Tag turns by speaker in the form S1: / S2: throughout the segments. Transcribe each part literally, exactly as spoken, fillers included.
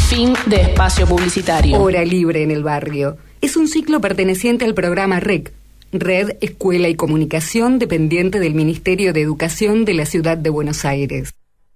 S1: Fin de espacio publicitario.
S2: Hora Libre en el Barrio. Es un ciclo perteneciente al programa R E C, Red, Escuela y Comunicación, dependiente del Ministerio de Educación de la Ciudad de Buenos Aires.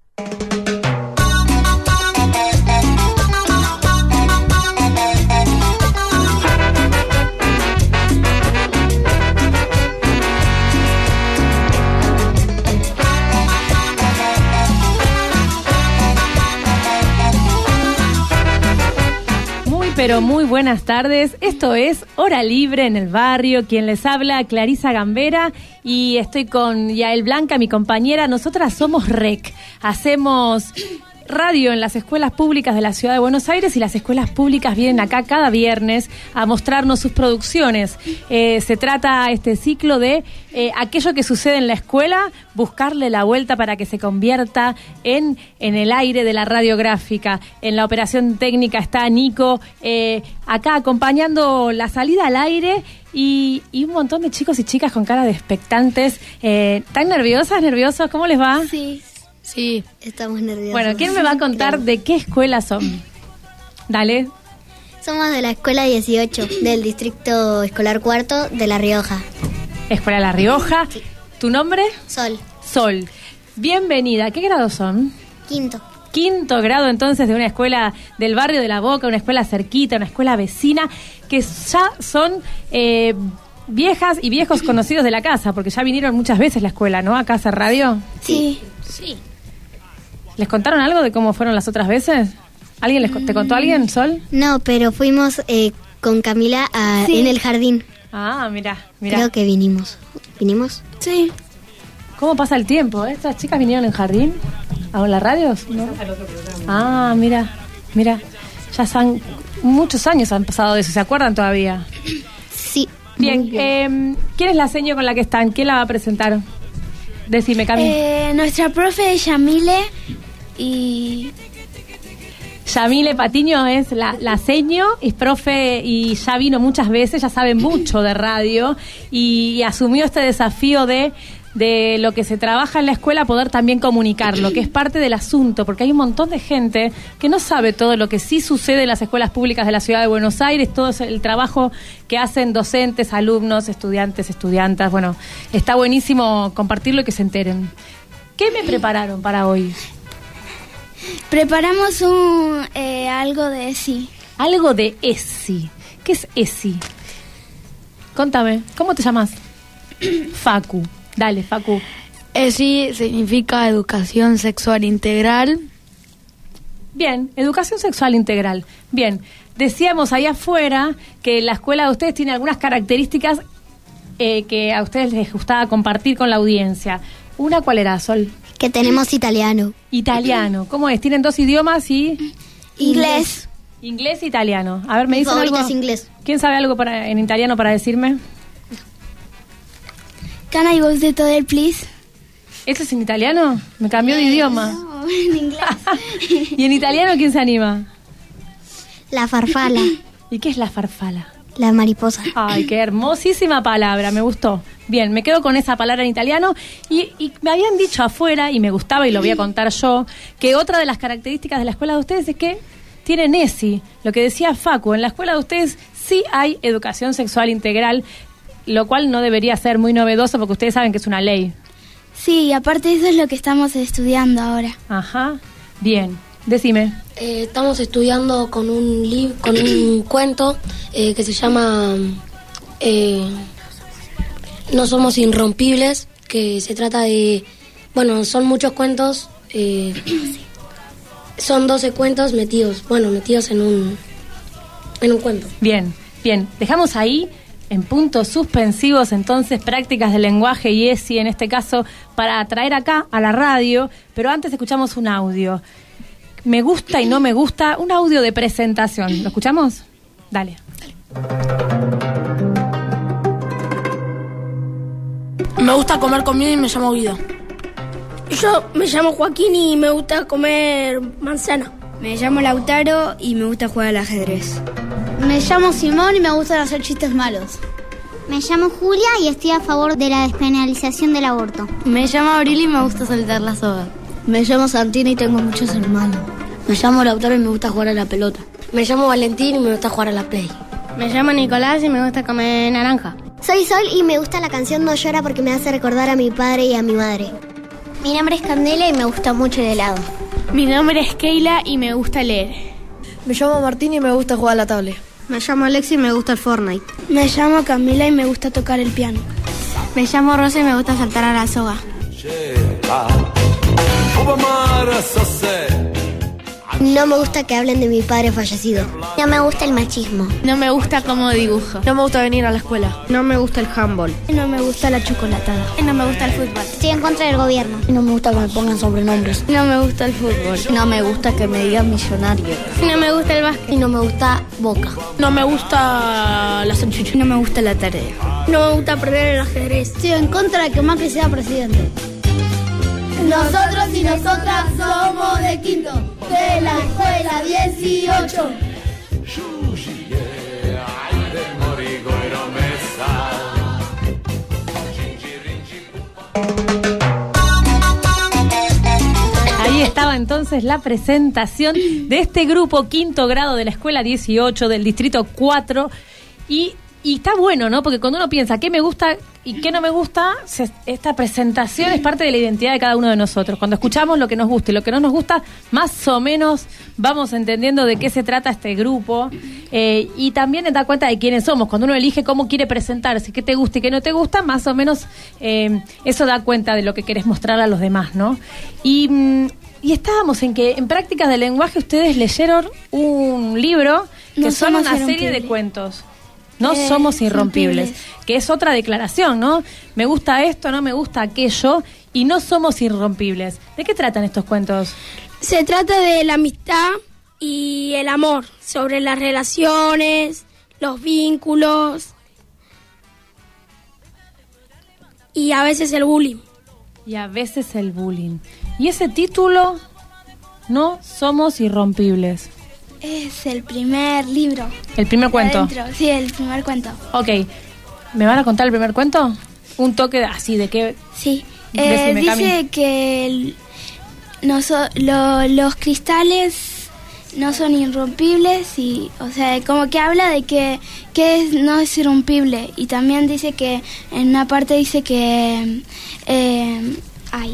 S3: Pero muy buenas tardes, esto es Hora Libre en el Barrio, quien les habla, Clarisa Gambera, y estoy con Yael Blanca, mi compañera. Nosotras somos R E C, hacemos radio en las escuelas públicas de la Ciudad de Buenos Aires y las escuelas públicas vienen acá cada viernes a mostrarnos sus producciones. Eh, se trata este ciclo de eh, aquello que sucede en la escuela, buscarle la vuelta para que se convierta en, en el aire de la radiográfica. En la operación técnica está Nico, eh, acá acompañando la salida al aire y, y un montón de chicos y chicas con cara de expectantes. Eh, ¿Están nerviosas, nerviosos? ¿Cómo les va?
S4: Sí.
S5: Sí,
S4: estamos nerviosos.
S3: Bueno, ¿quién me va a contar Creo. de qué escuela son? Dale.
S4: Somos de la escuela dieciocho, del distrito escolar cuarto de La Rioja.
S3: Escuela La Rioja. Sí. ¿Tu nombre?
S4: Sol.
S3: Sol. Bienvenida. ¿Qué grados son?
S4: Quinto.
S3: Quinto grado entonces de una escuela del barrio de La Boca, una escuela cerquita, una escuela vecina, que ya son eh, viejas y viejos conocidos de la casa, porque ya vinieron muchas veces a la escuela, ¿no? ¿Acá a hacer radio?
S4: Sí.
S5: Sí.
S3: ¿Les contaron algo de cómo fueron las otras veces? ¿Alguien les, te contó alguien, Sol?
S4: No, pero fuimos eh, con Camila a, sí. en el jardín.
S3: Ah, mira, mira.
S4: Creo que vinimos. ¿Vinimos?
S5: Sí.
S3: ¿Cómo pasa el tiempo? ¿Eh? ¿Estas chicas vinieron en jardín? ¿A las radios? ¿No? Ah, mira, mira. Ya son muchos años han pasado de eso. ¿Se acuerdan todavía?
S4: Sí.
S3: Bien, bien. Eh, ¿quién es la seño con la que están? ¿Quién la va a presentar? Decime, Cami.
S5: Eh, nuestra profe es Yamile y...
S3: Yamile Patiño es la, la seño, es profe y ya vino muchas veces, ya sabe mucho de radio y, y asumió este desafío de, de lo que se trabaja en la escuela, poder también comunicarlo, que es parte del asunto, porque hay un montón de gente que no sabe todo lo que sí sucede en las escuelas públicas de la Ciudad de Buenos Aires, todo el trabajo que hacen docentes, alumnos, estudiantes, estudiantas. Bueno, está buenísimo compartirlo y que se enteren. ¿Qué me prepararon para hoy?
S5: Preparamos un eh, algo de ESI.
S3: Algo de ESI. ¿Qué es ESI? Contame, ¿cómo te llamas? Facu. Dale, Facu.
S6: ESI significa Educación Sexual Integral.
S3: Bien, Educación Sexual Integral. Bien, decíamos ahí afuera que la escuela de ustedes tiene algunas características eh, que a ustedes les gustaba compartir con la audiencia. ¿Una cuál era, Sol?
S4: Que tenemos italiano.
S3: Italiano. ¿Cómo es? ¿Tienen dos idiomas y...?
S4: Inglés.
S3: Inglés e italiano. A ver, me
S4: Mi
S3: dicen
S4: favorito
S3: algo.
S4: es inglés.
S3: ¿Quién sabe algo para, en italiano para decirme?
S5: Can I go to toilet, please?
S3: ¿Eso es en italiano? Me cambió de idioma.
S5: No, en inglés.
S3: ¿Y en italiano quién se anima?
S4: La farfala.
S3: ¿Y qué es la farfala?
S4: La mariposa.
S3: Ay, qué hermosísima palabra, me gustó. Bien, me quedo con esa palabra en italiano. Y, y me habían dicho afuera, y me gustaba y lo voy a contar yo, que otra de las características de la escuela de ustedes es que tienen ESI. Lo que decía Facu, en la escuela de ustedes sí hay educación sexual integral, lo cual no debería ser muy novedoso porque ustedes saben que es una ley.
S5: Sí, y aparte eso es lo que estamos estudiando ahora.
S3: Ajá, bien. Decime.
S7: Eh, estamos estudiando con un libro, con un cuento eh, que se llama eh, No somos irrompibles, que se trata de, bueno, son muchos cuentos, eh, son doce cuentos metidos, bueno, metidos en un en un cuento.
S3: Bien, bien. Dejamos ahí en puntos suspensivos entonces prácticas de lenguaje y ESI en este caso para traer acá a la radio, pero antes escuchamos un audio. Me gusta y no me gusta, un audio de presentación. ¿Lo escuchamos? Dale. Dale.
S8: Me gusta comer comida y me llamo Guido.
S9: Yo me llamo Joaquín y me gusta comer manzana.
S10: Me llamo Lautaro y me gusta jugar al ajedrez.
S11: Me llamo Simón y me gustan hacer chistes malos.
S12: Me llamo Julia y estoy a favor de la despenalización del aborto.
S13: Me llamo Abril y me gusta saltar la soga.
S14: Me llamo Santina y tengo muchos hermanos.
S10: Me llamo Lautaro y me gusta jugar a la pelota.
S7: Me llamo Valentín y me gusta jugar a la Play.
S13: Me llamo Nicolás y me gusta comer naranja.
S12: Soy Sol y me gusta la canción No Llora porque me hace recordar a mi padre y a mi madre.
S14: Mi nombre es Candela y me gusta mucho el helado.
S15: Mi nombre es Keila y me gusta leer.
S16: Me llamo Martín y me gusta jugar a la tablet.
S17: Me llamo Alexi y me gusta el Fortnite.
S18: Me llamo Camila y me gusta tocar el piano.
S19: Me llamo Rosa y me gusta saltar a la soga.
S12: No me gusta que hablen de mi padre fallecido.
S14: No me gusta el machismo.
S15: No me gusta cómo dibujo.
S16: No me gusta venir a la escuela.
S17: No me gusta el handball.
S18: No me gusta la chocolatada.
S19: No me gusta el fútbol.
S14: Estoy en contra del gobierno.
S10: No me gusta que me pongan sobrenombres.
S18: No me gusta el fútbol.
S20: No me gusta que me digan millonario.
S13: No me gusta el básquet.
S7: Y no me gusta Boca.
S8: No me gusta la salchicha.
S19: No me gusta la tarea.
S9: No me gusta aprender el ajedrez.
S11: Estoy en contra de que Macri sea presidente.
S21: Nosotros y nosotras somos de quinto, de la escuela dieciocho.
S3: Ahí estaba entonces la presentación de este grupo quinto grado de la escuela dieciocho del distrito cuatro y, y está bueno, ¿no? Porque cuando uno piensa qué me gusta y qué no me gusta, se, esta presentación es parte de la identidad de cada uno de nosotros. Cuando escuchamos lo que nos gusta y lo que no nos gusta, más o menos vamos entendiendo de qué se trata este grupo eh, y también te da cuenta de quiénes somos. Cuando uno elige cómo quiere presentarse, qué te gusta y qué no te gusta, más o menos eh, eso da cuenta de lo que querés mostrar a los demás, ¿no? Y, y estábamos en que en prácticas de lenguaje ustedes leyeron un libro que
S18: No
S3: son
S18: somos
S3: una serie
S18: irrompibles.
S3: de cuentos. No
S18: Eh,
S3: somos irrompibles,
S18: irrompibles.
S3: que es otra declaración, ¿no? Me gusta esto, no me gusta aquello, y no somos irrompibles. ¿De qué tratan estos cuentos?
S9: Se trata de la amistad y el amor, sobre las relaciones, los vínculos y a veces el bullying.
S3: Y a veces el bullying. Y ese título, no somos irrompibles.
S18: Es el primer libro.
S3: El primer cuento.
S18: Adentro. Sí, el primer cuento.
S3: Ok. ¿Me van a contar el primer cuento? Un toque de- así de qué.
S18: Sí. Eh,
S3: Decime,
S18: dice
S3: Cami.
S18: que el- no so- lo- los cristales no son irrompibles y, o sea, como que habla de que, que es, no es irrompible. Y también dice que, en una parte dice que, eh, ay,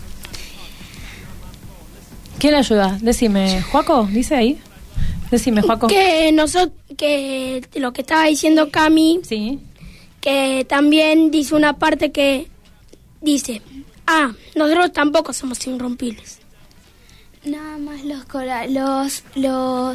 S3: ¿Quién le ayuda? Decime, ¿Juaco? ¿Dice ahí? Decime, Juaco.
S9: Que nosotros, que lo que estaba diciendo Cami,
S3: Sí.
S9: que también dice una parte que dice, ah, nosotros tampoco somos irrompibles.
S18: nada más los cora- los los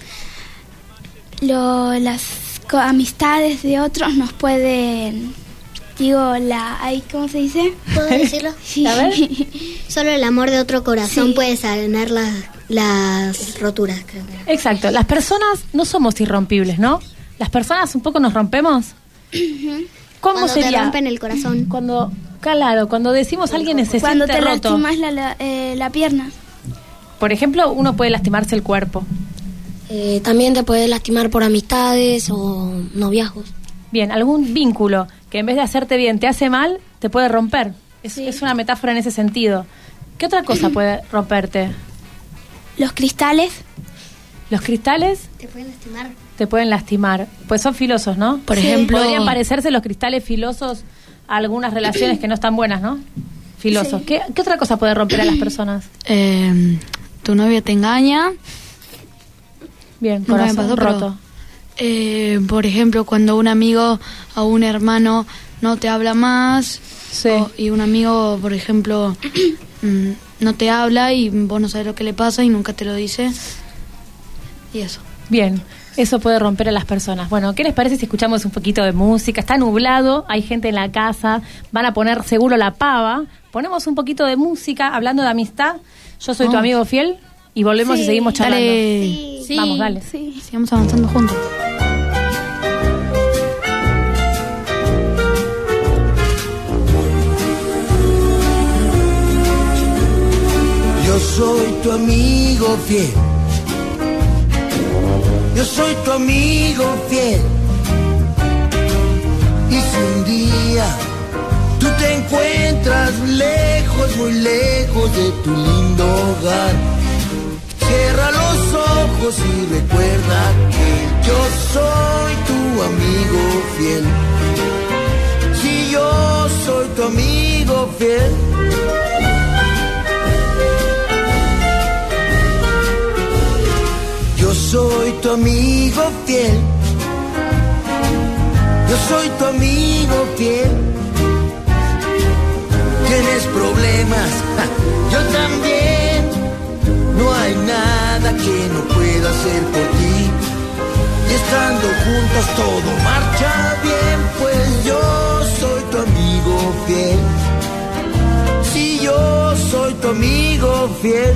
S18: lo- las co- amistades de otros nos pueden, digo, la, ay, ¿cómo se dice?
S12: ¿Puedo decirlo?
S18: Sí.
S12: A ver. Solo el amor de otro corazón
S18: Sí.
S12: puede sanar las, las roturas, creo que era.
S3: Exacto. Las personas no somos irrompibles, ¿no? Las personas un poco nos rompemos. ¿Cómo
S12: Cuando te
S3: sería?
S12: rompen el corazón.
S3: Cuando, claro, cuando decimos alguien se
S18: Cuando
S3: siente
S18: te
S3: roto.
S18: lastimas la, la, eh, la pierna.
S3: Por ejemplo, uno puede lastimarse el cuerpo.
S7: Eh, también te puedes lastimar por amistades o noviazgos.
S3: Bien, algún vínculo que en vez de hacerte bien te hace mal, te puede romper. Es,
S18: Sí.
S3: es una metáfora en ese sentido. ¿Qué otra cosa puede romperte?
S18: Los cristales.
S3: Los cristales
S12: Te pueden lastimar.
S3: te pueden lastimar. Pues son filosos, ¿no?
S16: Por ejemplo-
S3: Podrían parecerse los cristales filosos a algunas relaciones que no están buenas, ¿no? Filosos.
S18: Sí.
S3: ¿Qué, qué otra cosa puede romper a las personas?
S6: Eh, tu novio te engaña.
S3: Bien,
S6: Nunca me
S3: corazón
S6: pasó, pero-
S3: roto.
S6: Eh, por ejemplo, cuando un amigo o un hermano no te habla más.
S3: Sí.
S6: o- y un amigo, por ejemplo, mm, no te habla y vos no sabes lo que le pasa y nunca te lo dice. Y eso.
S3: Bien, eso puede romper a las personas. Bueno, ¿qué les parece si escuchamos un poquito de música? Está nublado, hay gente en la casa, van a poner seguro la pava. Ponemos un poquito de música, hablando de amistad. Yo soy tu
S6: Vamos.
S3: amigo fiel y volvemos
S18: Sí.
S3: y seguimos charlando.
S6: Dale.
S18: Sí.
S3: Vamos, dale.
S18: Sí.
S6: Sigamos avanzando juntos.
S22: Yo soy tu amigo fiel. Yo soy tu amigo fiel. Y si un día tú te encuentras lejos, muy lejos de tu lindo hogar, Cierra los ojos y recuerda que yo soy tu amigo fiel. Si yo soy tu amigo fiel. Yo soy tu amigo fiel. Yo soy tu amigo fiel. Tienes problemas, ¡ja! Yo también. No hay nada que no pueda hacer por ti. Y estando juntos todo marcha bien, pues yo soy tu amigo fiel. Sí, yo soy tu amigo fiel.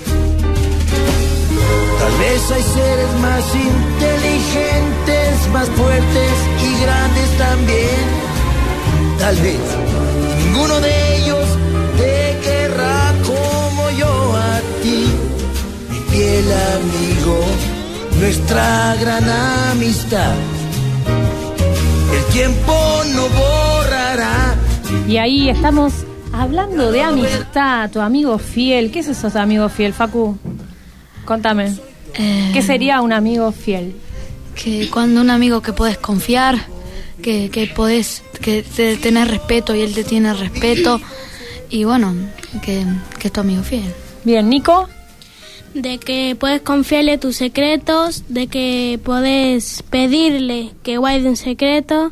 S22: Tal vez hay seres más inteligentes, más fuertes y grandes también. Tal vez ninguno de ellos te querrá como yo a ti, mi fiel amigo, nuestra gran amistad. El tiempo no borrará.
S3: Y ahí estamos hablando de amistad, tu amigo fiel. ¿Qué es eso de amigo fiel, Facu? Contame. Eh, ¿Qué sería un amigo fiel?
S6: Que cuando un amigo que podés confiar, que, que podés que te, tener respeto y él te tiene respeto, y bueno, que, que es tu amigo fiel.
S3: Bien, Nico.
S13: De que puedes confiarle tus secretos, de que podés pedirle que guarde un secreto.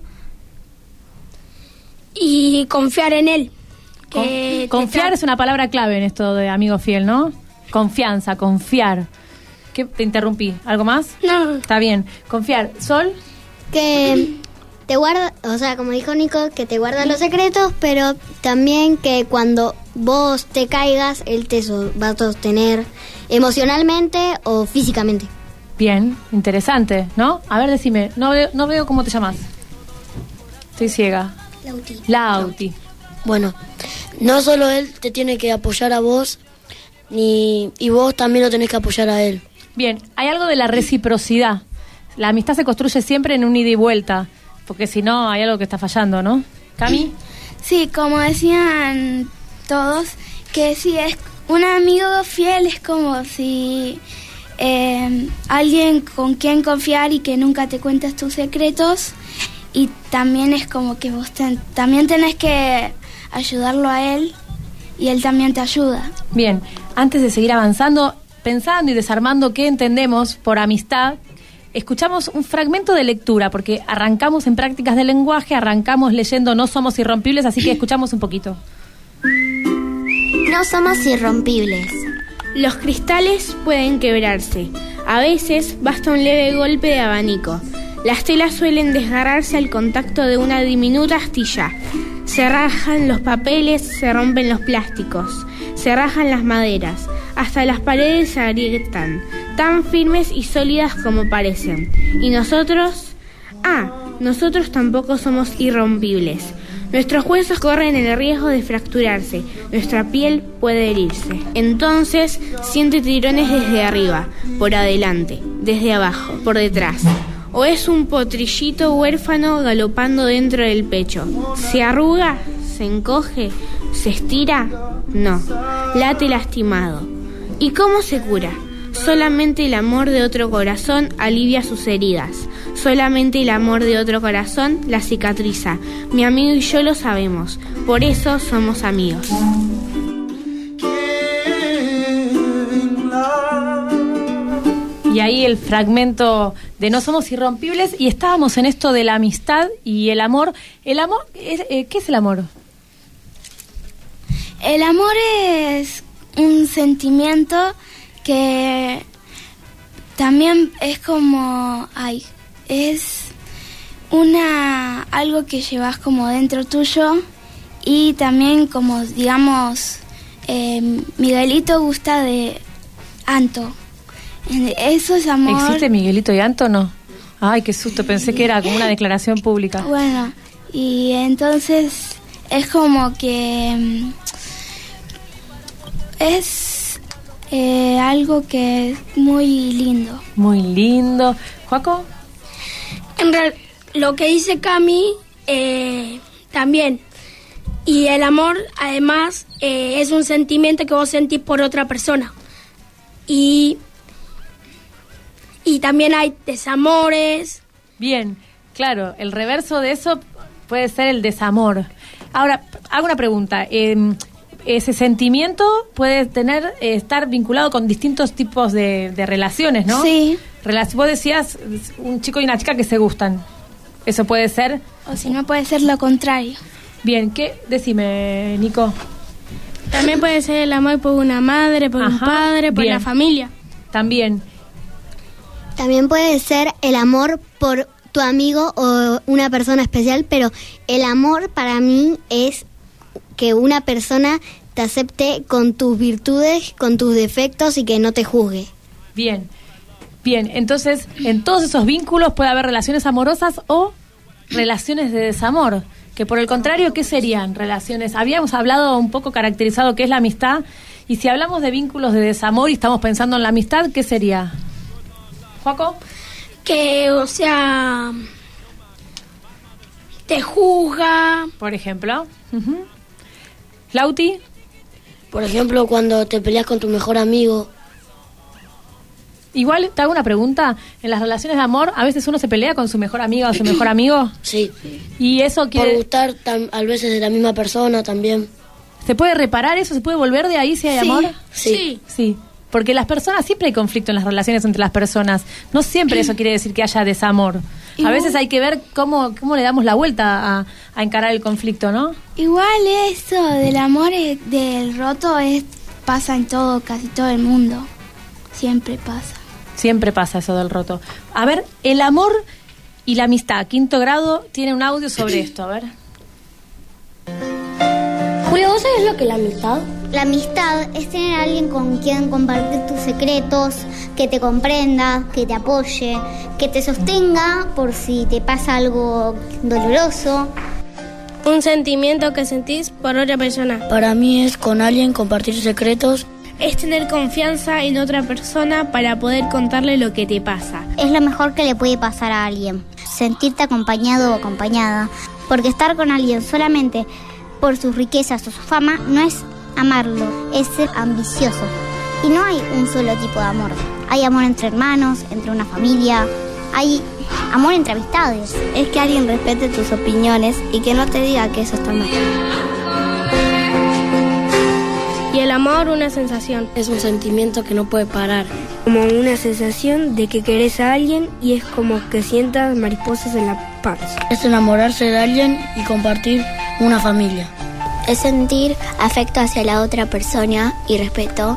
S9: Y confiar en él. Que
S3: Con, confiar es una palabra clave en esto de amigo fiel, ¿no? Confianza, confiar. ¿Qué? Te interrumpí. ¿Algo más?
S9: No.
S3: Está bien. Confiar. ¿Sol?
S12: Que te guarda, o sea, como dijo Nico, que te guarda los secretos, pero también que cuando vos te caigas, él te so- va a sostener emocionalmente o físicamente.
S3: Bien, interesante, ¿no? A ver, decime. No veo, no veo cómo te llamas. Estoy ciega.
S7: Lauti.
S3: Lauti.
S7: Bueno, no solo él te tiene que apoyar a vos, ni y vos también lo tenés que apoyar a él.
S3: Bien, hay algo de la reciprocidad. La amistad se construye siempre en un ida y vuelta, porque si no hay algo que está fallando, ¿no? ¿Cami?
S18: Sí, como decían todos, que si es un amigo fiel es como si eh, alguien con quien confiar y que nunca te cuentas tus secretos, y también es como que vos ten, también tenés que ayudarlo a él y él también te ayuda.
S3: Bien, antes de seguir avanzando, pensando y desarmando qué entendemos por amistad, escuchamos un fragmento de lectura, porque arrancamos en prácticas de lenguaje, arrancamos leyendo No somos irrompibles, así que escuchamos un poquito.
S14: No somos irrompibles.
S15: Los cristales pueden quebrarse. A veces basta un leve golpe de abanico. Las telas suelen desgarrarse al contacto de una diminuta astilla. Se rajan los papeles, se rompen los plásticos, se rajan las maderas, hasta las paredes se agrietan, tan firmes y sólidas como parecen. Y nosotros, ah, nosotros tampoco somos irrompibles. Nuestros huesos corren el riesgo de fracturarse, nuestra piel puede herirse. Entonces siente tirones desde arriba, por adelante, desde abajo, por detrás. O es un potrillito huérfano galopando dentro del pecho. ¿Se arruga? ¿Se encoge? ¿Se estira? No, late lastimado. ¿Y cómo se cura? Solamente el amor de otro corazón alivia sus heridas. Solamente el amor de otro corazón las cicatriza. Mi amigo y yo lo sabemos. Por eso somos amigos.
S3: Y ahí el fragmento de No somos irrompibles, y estábamos en esto de la amistad y el amor. El amor, eh, ¿qué es el amor?
S18: El amor es un sentimiento que también es como, ay, es una algo que llevas como dentro tuyo, y también como digamos eh, Miguelito gusta de Anto. Eso es amor.
S3: ¿Existe Miguelito y Anto? No. Ay, qué susto, pensé que era como una declaración pública.
S18: Bueno, y entonces es como que es eh, algo que es muy lindo.
S3: Muy lindo. ¿Joaco?
S9: En real, lo que dice Cami, eh, también. Y el amor, además, eh, es un sentimiento que vos sentís por otra persona. Y y también hay desamores.
S3: Bien, claro, el reverso de eso puede ser el desamor. Ahora, hago una pregunta. Eh, ese sentimiento puede tener eh, estar vinculado con distintos tipos de, de relaciones, ¿no?
S18: Sí.
S3: Relac- vos decías un chico y una chica que se gustan. Eso puede ser.
S18: O si no, puede ser lo contrario.
S3: Bien, ¿qué? Decime, Nico.
S13: También puede ser el amor por una madre, por
S3: Ajá,
S13: un padre, por
S3: bien.
S13: la familia.
S3: También.
S12: También puede ser el amor por tu amigo o una persona especial, pero el amor para mí es que una persona te acepte con tus virtudes, con tus defectos y que no te juzgue.
S3: Bien. Bien, entonces, en todos esos vínculos puede haber relaciones amorosas o relaciones de desamor. Que por el contrario, ¿qué serían relaciones? Habíamos hablado un poco caracterizado qué es la amistad. Y si hablamos de vínculos de desamor y estamos pensando en la amistad, ¿qué sería? ¿Joaco?
S9: Que, o sea, te juzga.
S3: Por ejemplo. Uh-huh. ¿Lauti?
S7: Por ejemplo, cuando te peleas con tu mejor amigo.
S3: Igual te hago una pregunta. En las relaciones de amor, a veces uno se pelea con su mejor amiga o su mejor amigo.
S7: Sí.
S3: Y eso quiere...
S7: Por gustar tam- a veces de la misma persona también.
S3: ¿Se puede reparar eso? ¿Se puede volver de ahí si hay
S7: Sí.
S3: amor?
S7: Sí.
S3: Sí. Porque las personas, siempre hay conflicto en las relaciones entre las personas. No siempre eso quiere decir que haya desamor. A veces hay que ver cómo, cómo le damos la vuelta a, a encarar el conflicto, ¿no?
S18: Igual eso del amor, eh, del roto, es pasa en todo, casi todo el mundo. Siempre pasa.
S3: Siempre pasa eso del roto. A ver, el amor y la amistad, quinto grado, tiene un audio sobre esto, a ver.
S7: Julio, ¿vos sabés lo que es la amistad?
S14: La amistad es tener a alguien con quien compartir tus secretos, que te comprenda, que te apoye, que te sostenga por si te pasa algo doloroso.
S13: Un sentimiento que sentís por otra persona.
S7: Para mí es con alguien compartir secretos.
S15: Es tener confianza en otra persona para poder contarle lo que te pasa.
S14: Es lo mejor que le puede pasar a alguien, sentirte acompañado o acompañada, porque estar con alguien solamente por sus riquezas o su fama no es amarlo, es ser ambicioso. Y no hay un solo tipo de amor. Hay amor entre hermanos, entre una familia, hay amor entre amistades.
S4: Es que alguien respete tus opiniones y que no te diga que eso está mal.
S13: Y el amor, una sensación.
S7: Es un sentimiento que no puede parar.
S17: Como una sensación de que querés a alguien y es como que sientas mariposas en la panza.
S7: Es enamorarse de alguien y compartir una familia.
S14: Es sentir afecto hacia la otra persona y respeto.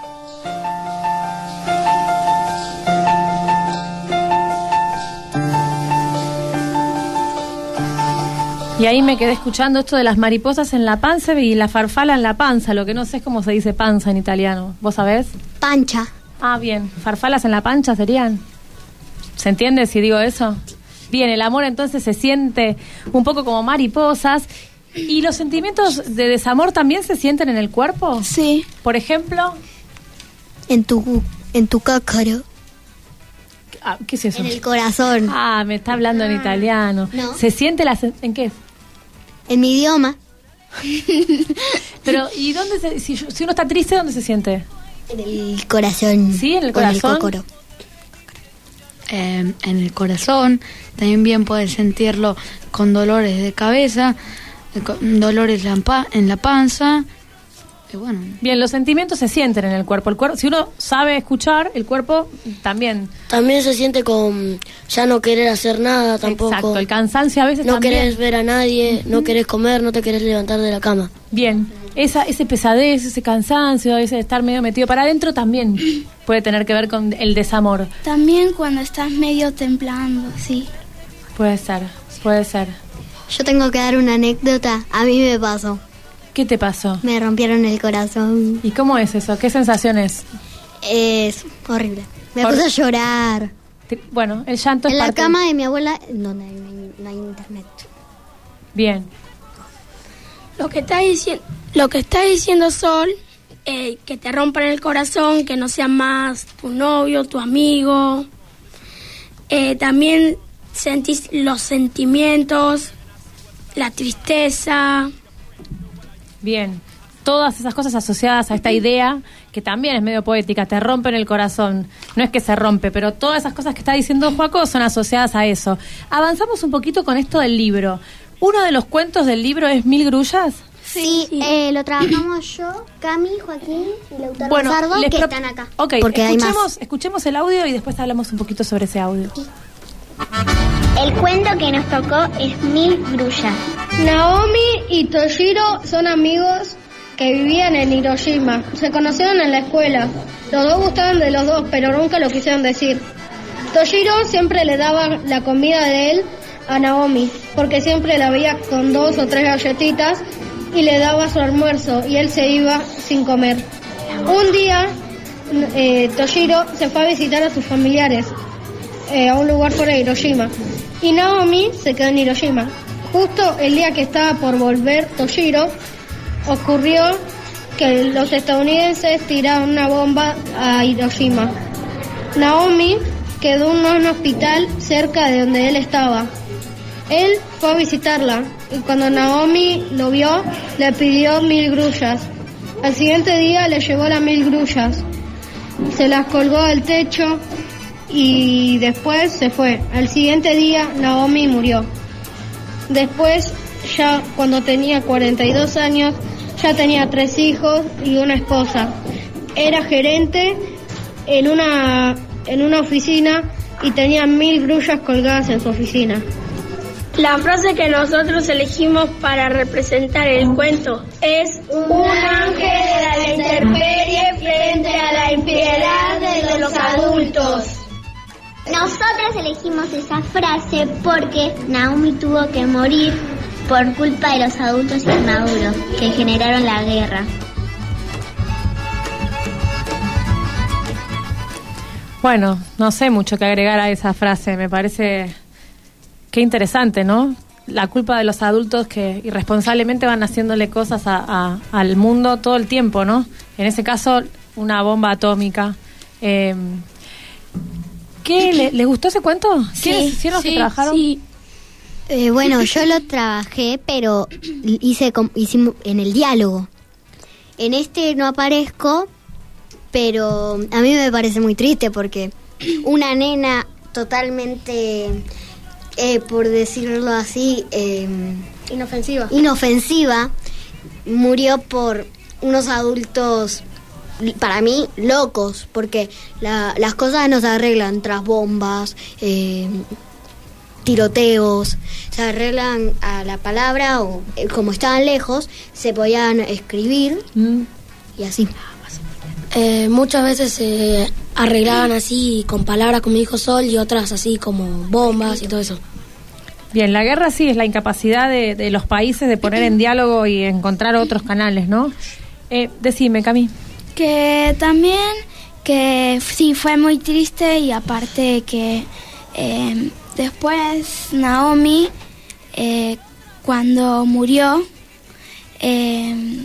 S3: Y ahí me quedé escuchando esto de las mariposas en la panza y la farfala en la panza. Lo que no sé es cómo se dice panza en italiano. ¿Vos sabés?
S12: Pancha.
S3: Ah, bien. ¿Farfalas en la pancha serían? ¿Se entiende si digo eso? Bien, el amor entonces se siente un poco como mariposas. ¿Y los sentimientos de desamor también se sienten en el cuerpo?
S18: Sí.
S3: Por ejemplo...
S12: En tu, en tu cácaro.
S3: Ah, ¿qué es eso?
S12: En el corazón.
S3: Ah, me está hablando en italiano.
S12: No.
S3: ¿Se siente la... sen- ¿En qué es?
S12: En mi idioma.
S3: Pero, ¿y dónde se, si, si uno está triste, dónde se siente?
S12: En el corazón.
S3: ¿Sí? ¿En el
S12: Con
S3: corazón?
S12: el cócoro.
S6: Eh, en el corazón, también bien puedes sentirlo con dolores de cabeza, eh, con dolores en la, pa- en la panza. Y bueno,
S3: Bien, los sentimientos se sienten en el cuerpo. El cuerpo, si uno sabe escuchar, el cuerpo también.
S7: También se siente con ya no querer hacer nada tampoco.
S3: Exacto, el cansancio a veces
S7: No
S3: también.
S7: querés ver a nadie, no querés comer, no te querés levantar de la cama.
S3: Bien, esa, ese pesadez, ese cansancio, ese estar medio metido para adentro también puede tener que ver con el desamor.
S18: También cuando estás medio temblando, sí.
S3: Puede ser, puede ser.
S12: Yo tengo que dar una anécdota. A mí me pasó.
S3: ¿Qué te pasó?
S12: Me rompieron el corazón.
S3: ¿Y cómo es eso? ¿Qué sensación es?
S12: Es horrible. Me
S3: Hor-
S12: puse a llorar.
S3: Te- Bueno, el llanto es
S12: En la
S3: parte-
S12: cama de mi abuela, donde no hay, no hay internet.
S3: Bien.
S9: Lo que está diciendo, lo que está diciendo Sol, eh, que te rompan el corazón, que no sea más tu novio, tu amigo. Eh, también sentís los sentimientos, la tristeza.
S3: Bien, todas esas cosas asociadas a esta idea que también es medio poética, te rompen el corazón. No es que se rompe, pero todas esas cosas que está diciendo Joaco son asociadas a eso. Avanzamos un poquito con esto del libro. ¿Uno de los cuentos del libro es Mil Grullas?
S12: Sí, sí. Eh, lo trabajamos yo, Cami, Joaquín y Lautaro
S3: bueno,
S12: Sardo, que
S3: pro...
S12: están acá.
S3: Ok,
S12: porque
S3: escuchemos,
S12: hay más.
S3: escuchemos el audio y después hablamos un poquito sobre ese audio.
S14: El cuento que nos tocó es Mil Grullas.
S9: Naomi y Toshiro son amigos que vivían en Hiroshima. Se conocieron en la escuela. Los dos gustaban de los dos, pero nunca lo quisieron decir. Toshiro siempre le daba la comida de él a Naomi, porque siempre la veía con dos o tres galletitas y le daba su almuerzo y él se iba sin comer. Un día eh, Toshiro se fue a visitar a sus familiares eh, a un lugar fuera de Hiroshima y Naomi se quedó en Hiroshima. Justo el día que estaba por volver Toshiro, ocurrió que los estadounidenses tiraron una bomba a Hiroshima. Naomi quedó en un hospital cerca de donde él estaba. Él fue a visitarla y cuando Naomi lo vio, le pidió mil grullas. Al siguiente día le llevó las mil grullas. Se las colgó del techo y después se fue. Al siguiente día Naomi murió. Después, ya cuando tenía cuarenta y dos años, ya tenía tres hijos y una esposa. Era gerente en una, en una oficina y tenía mil grullas colgadas en su oficina.
S13: La frase que nosotros elegimos para representar el cuento es: un ángel de la intemperie frente a la impiedad de los adultos.
S14: Nosotros elegimos esa frase porque Naomi tuvo que morir por culpa de los adultos inmaduros que generaron la guerra.
S3: Bueno, no sé mucho que agregar a esa frase, me parece... Qué interesante, ¿no? La culpa de los adultos que irresponsablemente van haciéndole cosas a, a, al mundo todo el tiempo, ¿no? En ese caso, una bomba atómica. Eh, ¿Qué? ¿Le, ¿Les gustó ese cuento? ¿Quiénes
S12: Sí,
S3: hicieron
S12: sí,
S3: que trabajaron?
S12: sí. Eh, bueno, yo lo trabajé, pero hice com- hicimos en el diálogo. En este no aparezco, pero a mí me parece muy triste porque una nena totalmente... Eh, por decirlo así, eh,
S9: inofensiva.
S12: inofensiva, murió por unos adultos, para mí, locos, porque la, las cosas no se arreglan tras bombas, eh, tiroteos, se arreglan a la palabra o eh, como estaban lejos, se podían escribir mm. y así.
S7: Eh, muchas veces se eh, arreglaban así con palabras como dijo Sol y otras así como bombas y todo eso.
S3: Bien, la guerra sí es la incapacidad de, de los países de poner en diálogo y encontrar otros canales, ¿no? Eh, decime, Cami.
S18: Que también, que sí fue muy triste y aparte que eh, después Naomi, eh, cuando murió, eh,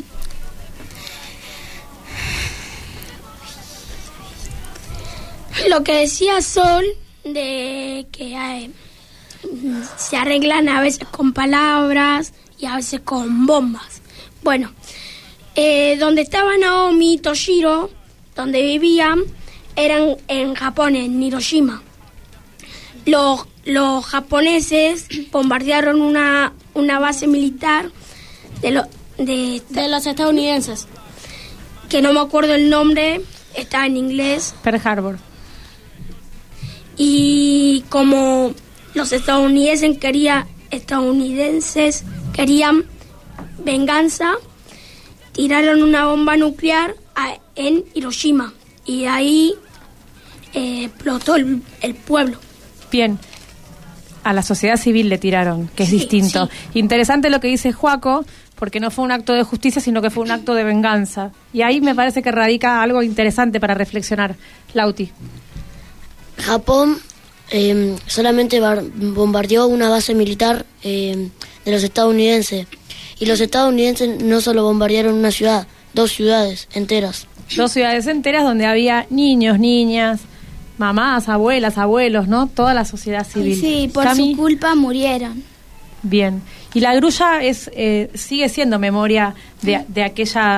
S9: lo que decía Sol de que hay, se arreglan a veces con palabras y a veces con bombas. Bueno, eh, donde estaba Naomi y Toshiro, donde vivían, eran en Japón, en Hiroshima. Los, los japoneses bombardearon una, una base militar de, lo, de,
S13: de los estadounidenses,
S9: que no me acuerdo el nombre, está en inglés.
S3: Pearl Harbor.
S9: Y como los estadounidenses querían, estadounidenses querían venganza, tiraron una bomba nuclear a, en Hiroshima y de ahí eh, explotó el, el pueblo.
S3: Bien, a la sociedad civil le tiraron, que es sí, distinto. Sí. Interesante lo que dice Joaco, porque no fue un acto de justicia, sino que fue un acto de venganza. Y ahí me parece que radica algo interesante para reflexionar. Lauti.
S7: Japón eh, solamente bar- bombardeó una base militar eh, de los estadounidenses. Y los estadounidenses no solo bombardearon una ciudad, dos ciudades enteras.
S3: Dos ciudades enteras donde había niños, niñas, mamás, abuelas, abuelos, ¿no? Toda la sociedad civil.
S18: Sí, por
S3: Cami,
S18: su culpa murieron.
S3: Bien. Y la grulla es eh, sigue siendo memoria de, de aquella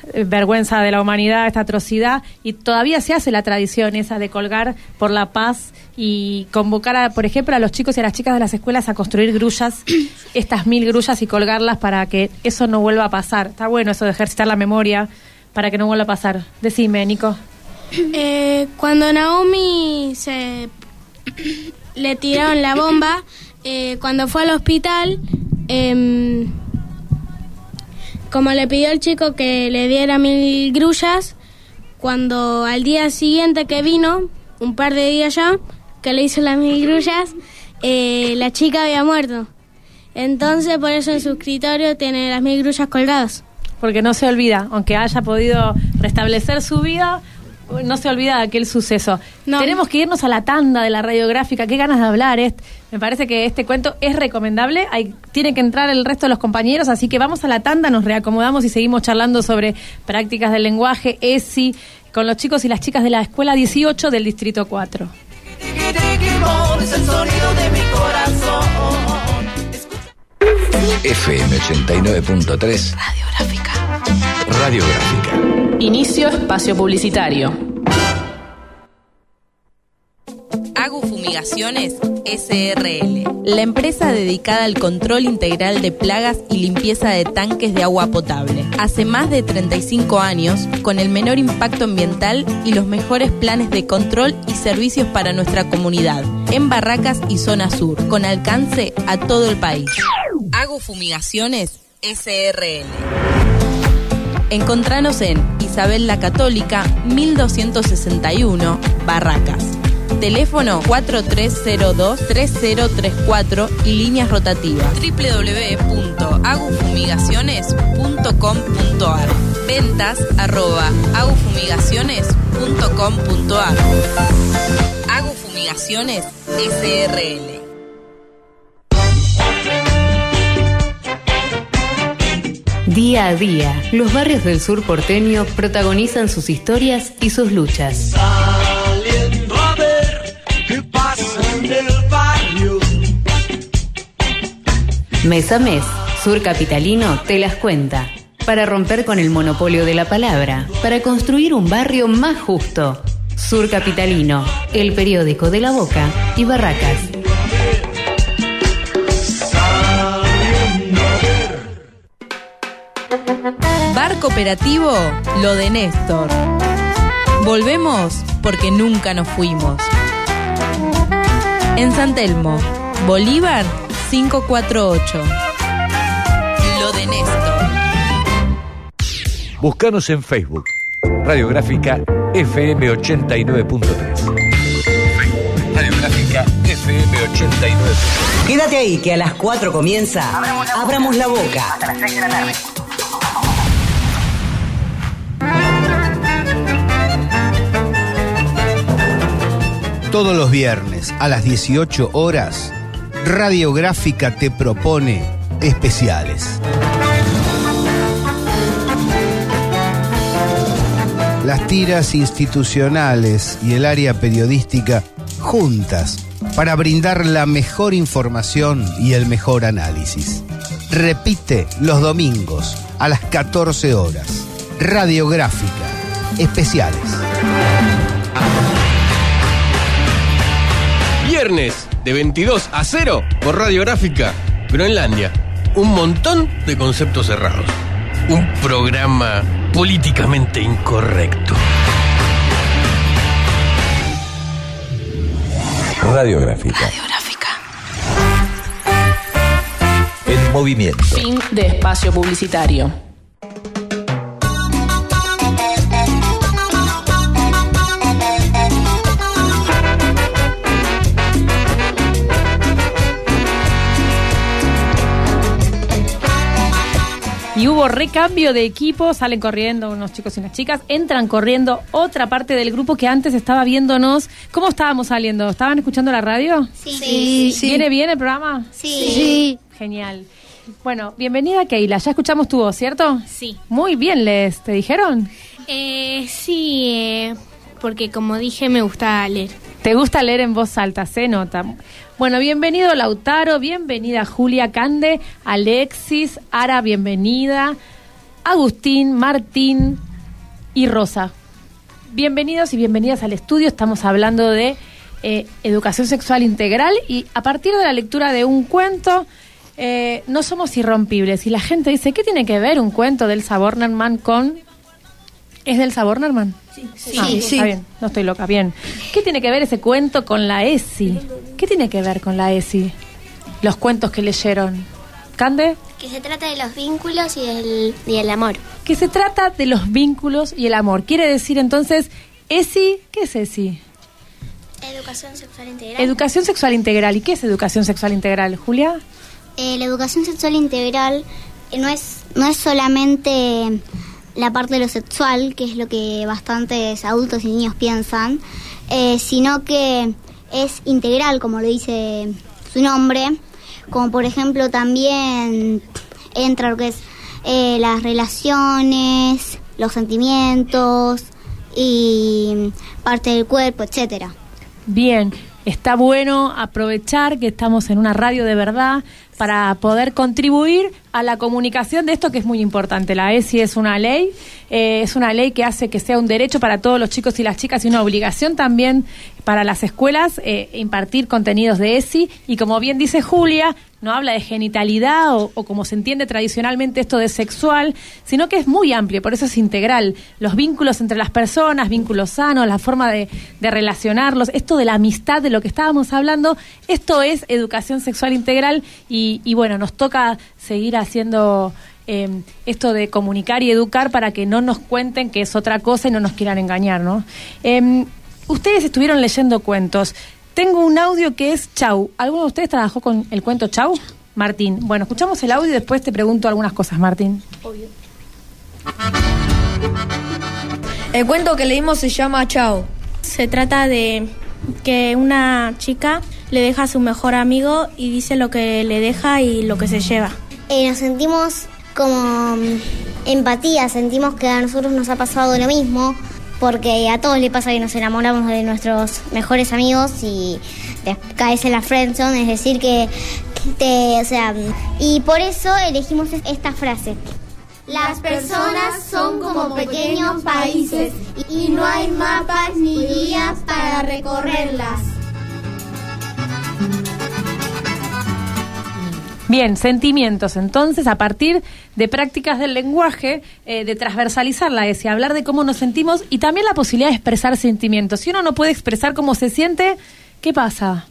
S3: eh, vergüenza de la humanidad, esta atrocidad, y todavía se hace la tradición esa de colgar por la paz y convocar, a, por ejemplo, a los chicos y a las chicas de las escuelas a construir grullas, estas mil grullas, y colgarlas para que eso no vuelva a pasar. Está bueno eso de ejercitar la memoria para que no vuelva a pasar. Decime, Nico.
S9: Eh, cuando Naomi se le tiraron la bomba, eh, cuando fue al hospital, eh, como le pidió el chico que le diera mil grullas, cuando al día siguiente que vino, un par de días ya, que le hizo las mil grullas, eh, la chica había muerto. Entonces por eso en su escritorio tiene las mil grullas colgadas.
S3: Porque no se olvida, aunque haya podido restablecer su vida, no se olvida de aquel suceso. No. Tenemos que irnos a la tanda de la radiográfica. Qué ganas de hablar. Eh. Me parece que este cuento es recomendable. Hay, tiene que entrar el resto de los compañeros, así que vamos a la tanda, nos reacomodamos y seguimos charlando sobre prácticas del lenguaje, E S I, con los chicos y las chicas de la Escuela dieciocho del Distrito cuatro.
S22: Es el sonido de mi corazón.
S1: F M ochenta y nueve punto tres
S2: Radiográfica.
S1: Radiográfica.
S2: Inicio espacio publicitario.
S23: Agu Fumigaciones S R L, la empresa dedicada al control integral de plagas y limpieza de tanques de agua potable. Hace más de treinta y cinco años, con el menor impacto ambiental y los mejores planes de control y servicios para nuestra comunidad, en Barracas y Zona Sur, con alcance a todo el país. Agu Fumigaciones S R L. Encontranos en Isabel la Católica, mil doscientos sesenta y uno, Barracas. Teléfono cuatro tres cero dos, tres cero tres cuatro y líneas rotativas. doble u doble u doble u punto agu fumigaciones punto com punto a r. Ventas arroba agu fumigaciones punto com punto a r. Agu Fumigaciones S R L.
S24: Día a día, los barrios del sur porteño protagonizan sus historias y sus luchas.
S22: Saliendo a ver qué pasa en el barrio.
S24: Mes a mes, Sur Capitalino te las cuenta. Para romper con el monopolio de la palabra, para construir un barrio más justo. Sur Capitalino, el periódico de La Boca y Barracas.
S23: Bar Cooperativo Lo de Néstor. Volvemos porque nunca nos fuimos. En San Telmo, Bolívar cinco cuatro ocho. Lo de Néstor.
S1: Búscanos en Facebook. Radiográfica F M ochenta y nueve punto tres. Radiográfica F M ochenta y nueve punto tres.
S25: Quédate ahí que a las cuatro comienza Abramos la Boca. Hasta las seis de la tarde.
S26: Todos los viernes a las dieciocho horas, Radiográfica te propone especiales. Las tiras institucionales y el área periodística juntas para brindar la mejor información y el mejor análisis. Repite los domingos a las catorce horas. Radiográfica, especiales.
S27: Viernes de veintidós a cero por Radiográfica, Groenlandia. Un montón de conceptos cerrados. Un programa políticamente incorrecto.
S1: Radiográfica.
S2: Radiográfica.
S1: En movimiento.
S2: Fin de espacio publicitario.
S3: Y hubo recambio de equipo, salen corriendo unos chicos y unas chicas, entran corriendo otra parte del grupo que antes estaba viéndonos. ¿Cómo estábamos saliendo? ¿Estaban escuchando la radio?
S12: Sí. sí,
S3: sí. ¿Viene bien el programa?
S12: Sí. sí.
S3: Genial. Bueno, bienvenida Keila, ya escuchamos tu voz, ¿cierto?
S15: Sí.
S3: Muy bien, ¿les te dijeron?
S15: Eh, sí, eh, porque como dije me gusta leer.
S3: ¿Te gusta leer en voz alta? Se nota. Bueno, bienvenido Lautaro, bienvenida Julia Cande, Alexis, Ara, bienvenida. Agustín, Martín y Rosa. Bienvenidos y bienvenidas al estudio. Estamos hablando de eh, educación sexual integral y a partir de la lectura de un cuento, eh, no somos irrompibles. Y la gente dice, ¿qué tiene que ver un cuento del Elsa Bornerman con... ¿Es del Elsa Bornerman?
S16: Sí,
S3: sí, ah,
S16: sí,
S3: está
S16: sí.
S3: bien, no estoy loca, bien. ¿Qué tiene que ver ese cuento con la ESI? ¿Qué tiene que ver con la ESI? Los cuentos que leyeron. ¿Cande?
S18: Que se trata de los vínculos y del, y del amor.
S3: Que se trata de los vínculos y el amor. Quiere decir entonces, ESI, ¿qué es ESI?
S18: Educación sexual integral.
S3: Educación sexual integral. ¿Y qué es educación sexual integral, Julia?
S14: Eh, la educación sexual integral eh, no es no es solamente la parte de lo sexual, que es lo que bastantes adultos y niños piensan, eh, sino que es integral, como lo dice su nombre, como por ejemplo también entra lo que es eh, las relaciones, los sentimientos y parte del cuerpo, etcétera.
S3: Bien, está bueno aprovechar que estamos en una radio de verdad para poder contribuir a la comunicación de esto que es muy importante. La ESI es una ley, eh, es una ley que hace que sea un derecho para todos los chicos y las chicas y una obligación también para las escuelas eh, impartir contenidos de ESI y como bien dice Julia, no habla de genitalidad o, o como se entiende tradicionalmente esto de sexual, sino que es muy amplio, por eso es integral. Los vínculos entre las personas, vínculos sanos, la forma de, de relacionarlos, esto de la amistad, de lo que estábamos hablando, esto es educación sexual integral y, y bueno, nos toca seguir haciendo eh, esto de comunicar y educar para que no nos cuenten que es otra cosa y no nos quieran engañar, ¿no? Eh, ustedes estuvieron leyendo cuentos. Tengo un audio que es Chau. ¿Alguno de ustedes trabajó con el cuento Chau? Martín. Bueno, escuchamos el audio y después te pregunto algunas cosas, Martín.
S16: Obvio. El cuento que leímos se llama Chau.
S5: Se trata de que una chica le deja a su mejor amigo y dice lo que le deja y lo que se lleva.
S14: Eh, nos sentimos como um, empatía, sentimos que a nosotros nos ha pasado lo mismo, porque a todos les pasa que nos enamoramos de nuestros mejores amigos y te caes en la friendzone, es decir que te, o sea, y por eso elegimos esta frase.
S13: Las personas son como pequeños países y no hay mapas ni guías para recorrerlas.
S3: Bien, sentimientos. Entonces, a partir de prácticas del lenguaje, eh, de transversalizar la ESI, hablar de cómo nos sentimos y también la posibilidad de expresar sentimientos. Si uno no puede expresar cómo se siente, ¿qué pasa?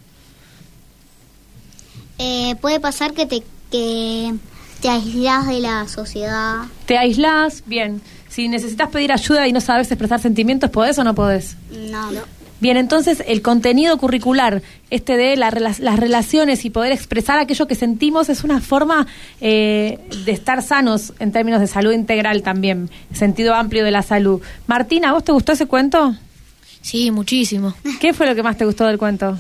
S14: Eh, puede pasar que te, que te aislás de la sociedad.
S3: Te aislás, bien. Si necesitas pedir ayuda y no sabes expresar sentimientos, ¿podés o no podés?
S14: No, no.
S3: Bien, entonces el contenido curricular, este de la, las relaciones y poder expresar aquello que sentimos es una forma eh, de estar sanos en términos de salud integral también, sentido amplio de la salud. Martina, ¿a vos te gustó ese cuento?
S6: Sí, muchísimo.
S3: ¿Qué fue lo que más te gustó del cuento?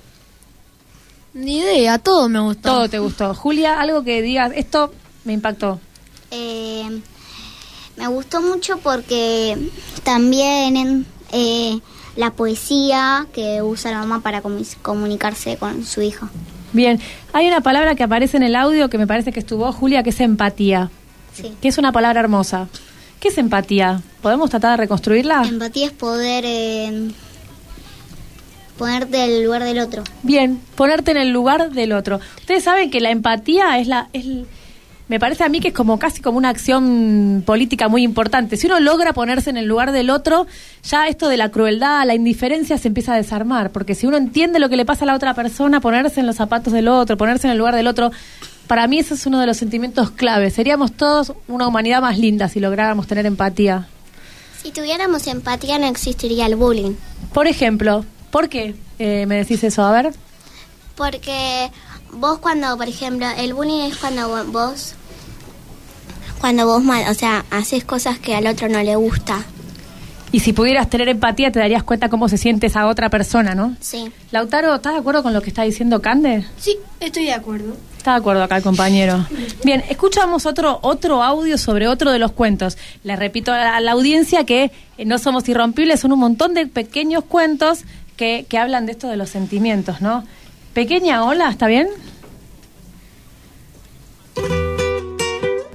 S6: Ni idea, todo me gustó.
S3: Todo te gustó. Julia, algo que digas, esto me impactó.
S14: Eh, me gustó mucho porque también en... Eh, la poesía que usa la mamá para comu- comunicarse con su hijo.
S3: Bien, hay una palabra que aparece en el audio que me parece que estuvo, Julia, que es empatía.
S14: Sí.
S3: Que es una palabra hermosa. ¿Qué es empatía? ¿Podemos tratar de reconstruirla?
S14: Empatía es poder eh, ponerte en el lugar del otro.
S3: Bien, ponerte en el lugar del otro. Ustedes saben que la empatía es la... Es, me parece a mí que es como casi como una acción política muy importante. Si uno logra ponerse en el lugar del otro, ya esto de la crueldad, la indiferencia se empieza a desarmar. Porque si uno entiende lo que le pasa a la otra persona, ponerse en los zapatos del otro, ponerse en el lugar del otro, para mí ese es uno de los sentimientos clave. Seríamos todos una humanidad más linda si lográramos tener empatía.
S18: Si tuviéramos empatía no existiría el bullying.
S3: Por ejemplo, ¿por qué eh, me decís eso? A ver.
S18: Porque vos cuando, por ejemplo, el bullying es cuando vos... Cuando vos, mal, o sea, haces cosas que al otro no le gusta.
S3: Y si pudieras tener empatía, te darías cuenta cómo se siente esa otra persona, ¿no?
S18: Sí.
S3: Lautaro, ¿estás de acuerdo con lo que está diciendo Cande?
S16: Sí, estoy de acuerdo.
S3: Está de acuerdo acá el compañero. Bien, escuchamos otro otro audio sobre otro de los cuentos. Le repito a la audiencia que eh, No Somos Irrompibles, son un montón de pequeños cuentos que, que hablan de esto de los sentimientos, ¿no? Pequeña Ola, ¿está bien?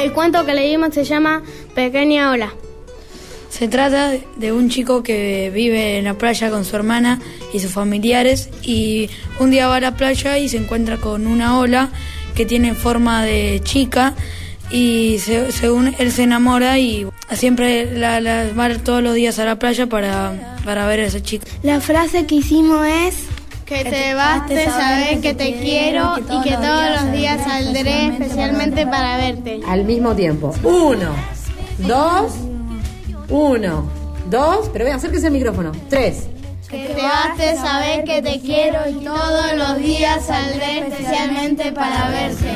S13: El cuento que leímos se llama Pequeña Ola.
S17: Se trata de un chico que vive en la playa con su hermana y sus familiares y un día va a la playa y se encuentra con una ola que tiene forma de chica y se, según él se enamora y siempre la, la, va todos los días a la playa para, para ver a esa chica.
S18: La frase que hicimos es...
S13: Que te baste saber que te quiero y que todos los días saldré especialmente para verte.
S4: Al mismo tiempo. Uno, dos, uno, dos, pero vean, acérquese al micrófono. Tres.
S13: Que te baste saber que te quiero y todos los días saldré especialmente para verte.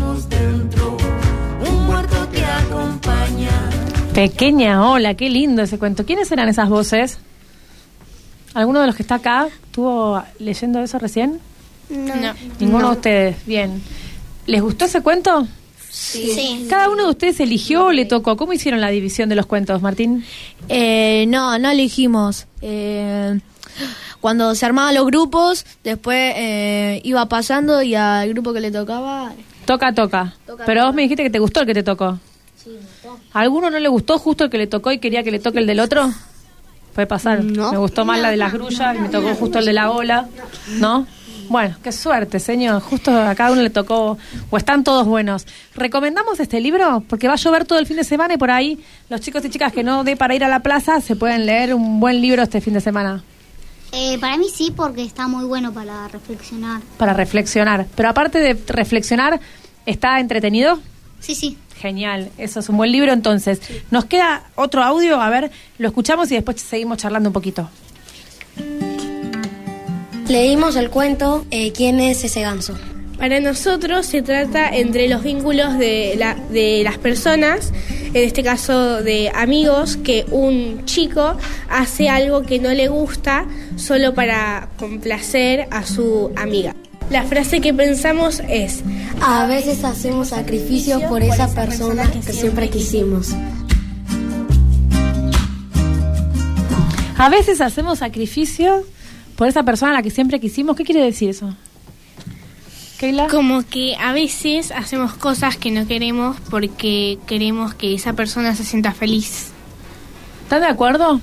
S22: Un muerto te acompaña.
S3: Pequeña Ola, qué lindo ese cuento. ¿Quiénes eran esas voces? ¿Alguno de los que está acá estuvo leyendo eso recién?
S13: No. no.
S3: Ninguno
S13: no.
S3: de ustedes. Bien. ¿Les gustó ese cuento?
S13: Sí. sí.
S3: ¿Cada uno de ustedes eligió o le tocó? ¿Cómo hicieron la división de los cuentos, Martín?
S8: Eh, no, no elegimos. Eh, cuando se armaban los grupos, después eh, iba pasando y al grupo que le tocaba...
S3: Toca, toca. toca Pero toca. Vos me dijiste que te gustó el que te tocó.
S8: Sí, me gustó.
S3: ¿A alguno no le gustó justo el que le tocó y quería que le toque el del otro? Puede pasar. No. Me gustó más la de las grullas y me tocó justo el de la ola. ¿No? Bueno, qué suerte, señor. Justo a cada uno le tocó, o están todos buenos. ¿Recomendamos este libro? Porque va a llover todo el fin de semana y por ahí los chicos y chicas que no dé para ir a la plaza se pueden leer un buen libro este fin de semana.
S14: Eh, para mí sí, porque está muy bueno para reflexionar.
S3: Para reflexionar. Pero aparte de reflexionar, ¿está entretenido?
S14: Sí, sí.
S3: Genial, eso es un buen libro entonces. Sí. Nos queda otro audio, a ver, lo escuchamos y después seguimos charlando un poquito.
S7: Leímos el cuento eh, ¿Quién es ese ganso?
S15: Para nosotros se trata entre los vínculos de, la, de las personas, en este caso de amigos, que un chico hace algo que no le gusta solo para complacer a su amiga. La frase que pensamos es:
S7: a veces hacemos sacrificios por esa persona que siempre quisimos.
S3: A veces hacemos sacrificio por esa persona a la que siempre quisimos. ¿Qué quiere decir eso? ¿Keila?
S15: Como que a veces hacemos cosas que no queremos porque queremos que esa persona se sienta feliz.
S3: ¿Están de acuerdo?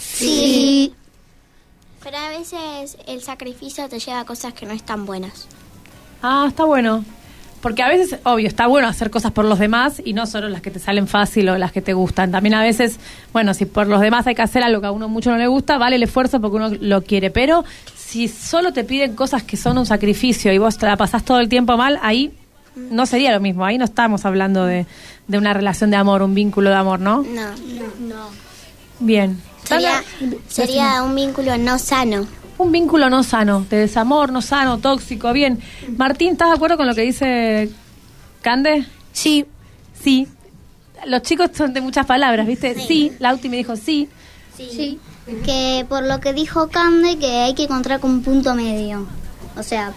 S14: Sí. Pero a veces el sacrificio te lleva a cosas que no están buenas.
S3: Ah, está bueno. Porque a veces, obvio, está bueno hacer cosas por los demás y no solo las que te salen fácil o las que te gustan. También a veces, bueno, si por los demás hay que hacer algo que a uno mucho no le gusta, vale el esfuerzo porque uno lo quiere. Pero si solo te piden cosas que son un sacrificio y vos te la pasás todo el tiempo mal, ahí no sería lo mismo. Ahí no estamos hablando de, de una relación de amor, un vínculo de amor, ¿no?
S14: No, no. no.
S3: Bien.
S14: Sería, sería un vínculo no sano.
S3: Un vínculo no sano, de desamor, no sano, tóxico. Bien. Martín, ¿estás de acuerdo con lo que dice Cande?
S8: Sí.
S3: Sí. Los chicos son de muchas palabras, ¿viste? Sí. sí. Lauti me dijo sí.
S14: sí. Sí. Que por lo que dijo Cande, que hay que encontrar como un punto medio. O sea,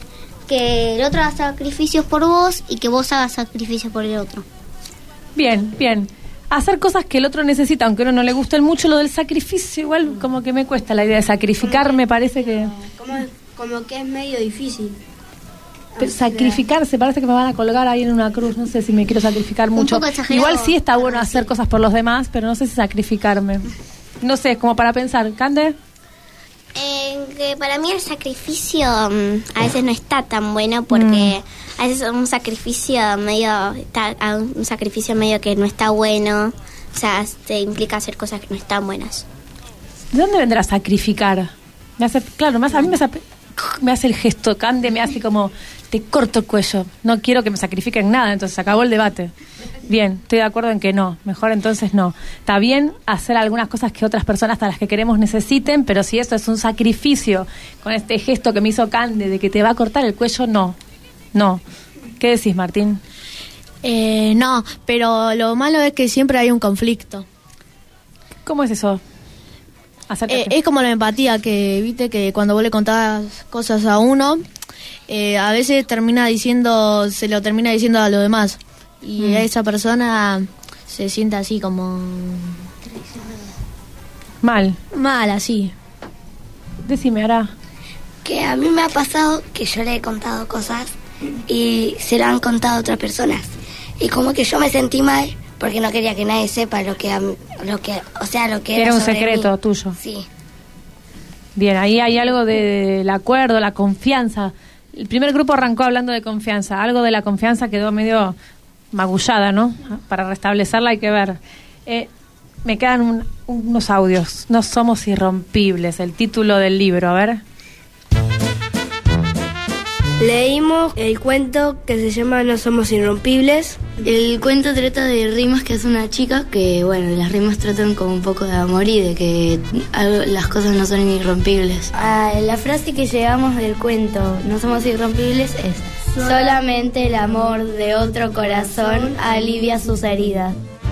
S14: que el otro haga sacrificios por vos y que vos hagas sacrificios por el otro.
S3: Bien, bien. Hacer cosas que el otro necesita, aunque a uno no le guste mucho, lo del sacrificio, igual como que me cuesta la idea de sacrificar, me parece que...
S17: Como, como que es medio difícil.
S3: Pero sacrificarse, parece que me van a colgar ahí en una cruz, no sé si me quiero sacrificar mucho. Igual sí está bueno hacer cosas por los demás, pero no sé si sacrificarme. No sé, es como para pensar. ¿Cande?
S14: Eh, que para mí el sacrificio um, a veces no está tan bueno porque... Mm. A veces es un sacrificio medio, está, un sacrificio medio que no está bueno, o sea, te implica hacer cosas que no están buenas.
S3: ¿De dónde vendrá sacrificar? Me hace, claro, me hace, a mí me hace, me hace el gesto, Cande me hace como, te corto el cuello, no quiero que me sacrifiquen nada, entonces acabó el debate. Bien, estoy de acuerdo en que no, mejor entonces no. Está bien hacer algunas cosas que otras personas hasta las que queremos necesiten, pero si eso es un sacrificio, con este gesto que me hizo Cande de que te va a cortar el cuello, no. No. ¿Qué decís, Martín?
S8: Eh, no, pero lo malo es que siempre hay un conflicto.
S3: ¿Cómo es eso?
S8: Eh, es como la empatía, que viste que cuando vos le contás cosas a uno, eh, a veces termina diciendo, se lo termina diciendo a los demás. Y mm. esa persona se siente así como...
S3: Mal.
S8: Mal, así.
S3: Decime, Ara.
S7: Que a mí me ha pasado que yo le he contado cosas y se lo han contado a otras personas y como que yo me sentí mal porque no quería que nadie sepa lo que, lo que o sea, lo que era,
S3: era un
S7: sobre
S3: secreto
S7: mí.
S3: tuyo.
S7: Sí.
S3: Bien, ahí hay algo de- del acuerdo, la confianza. El primer grupo arrancó hablando de confianza. Algo de la confianza quedó medio magullada, ¿no? Para restablecerla hay que ver. Eh, me quedan un- unos audios. No somos irrompibles, el título del libro. A ver.
S9: Leímos el cuento que se llama No somos irrompibles.
S6: El cuento trata de rimas que hace una chica, que bueno, las rimas tratan como un poco de amor y de que algo- las cosas no son irrompibles.
S9: Ah, la frase que llevamos del cuento No somos irrompibles es: solamente el amor de otro corazón alivia sus heridas.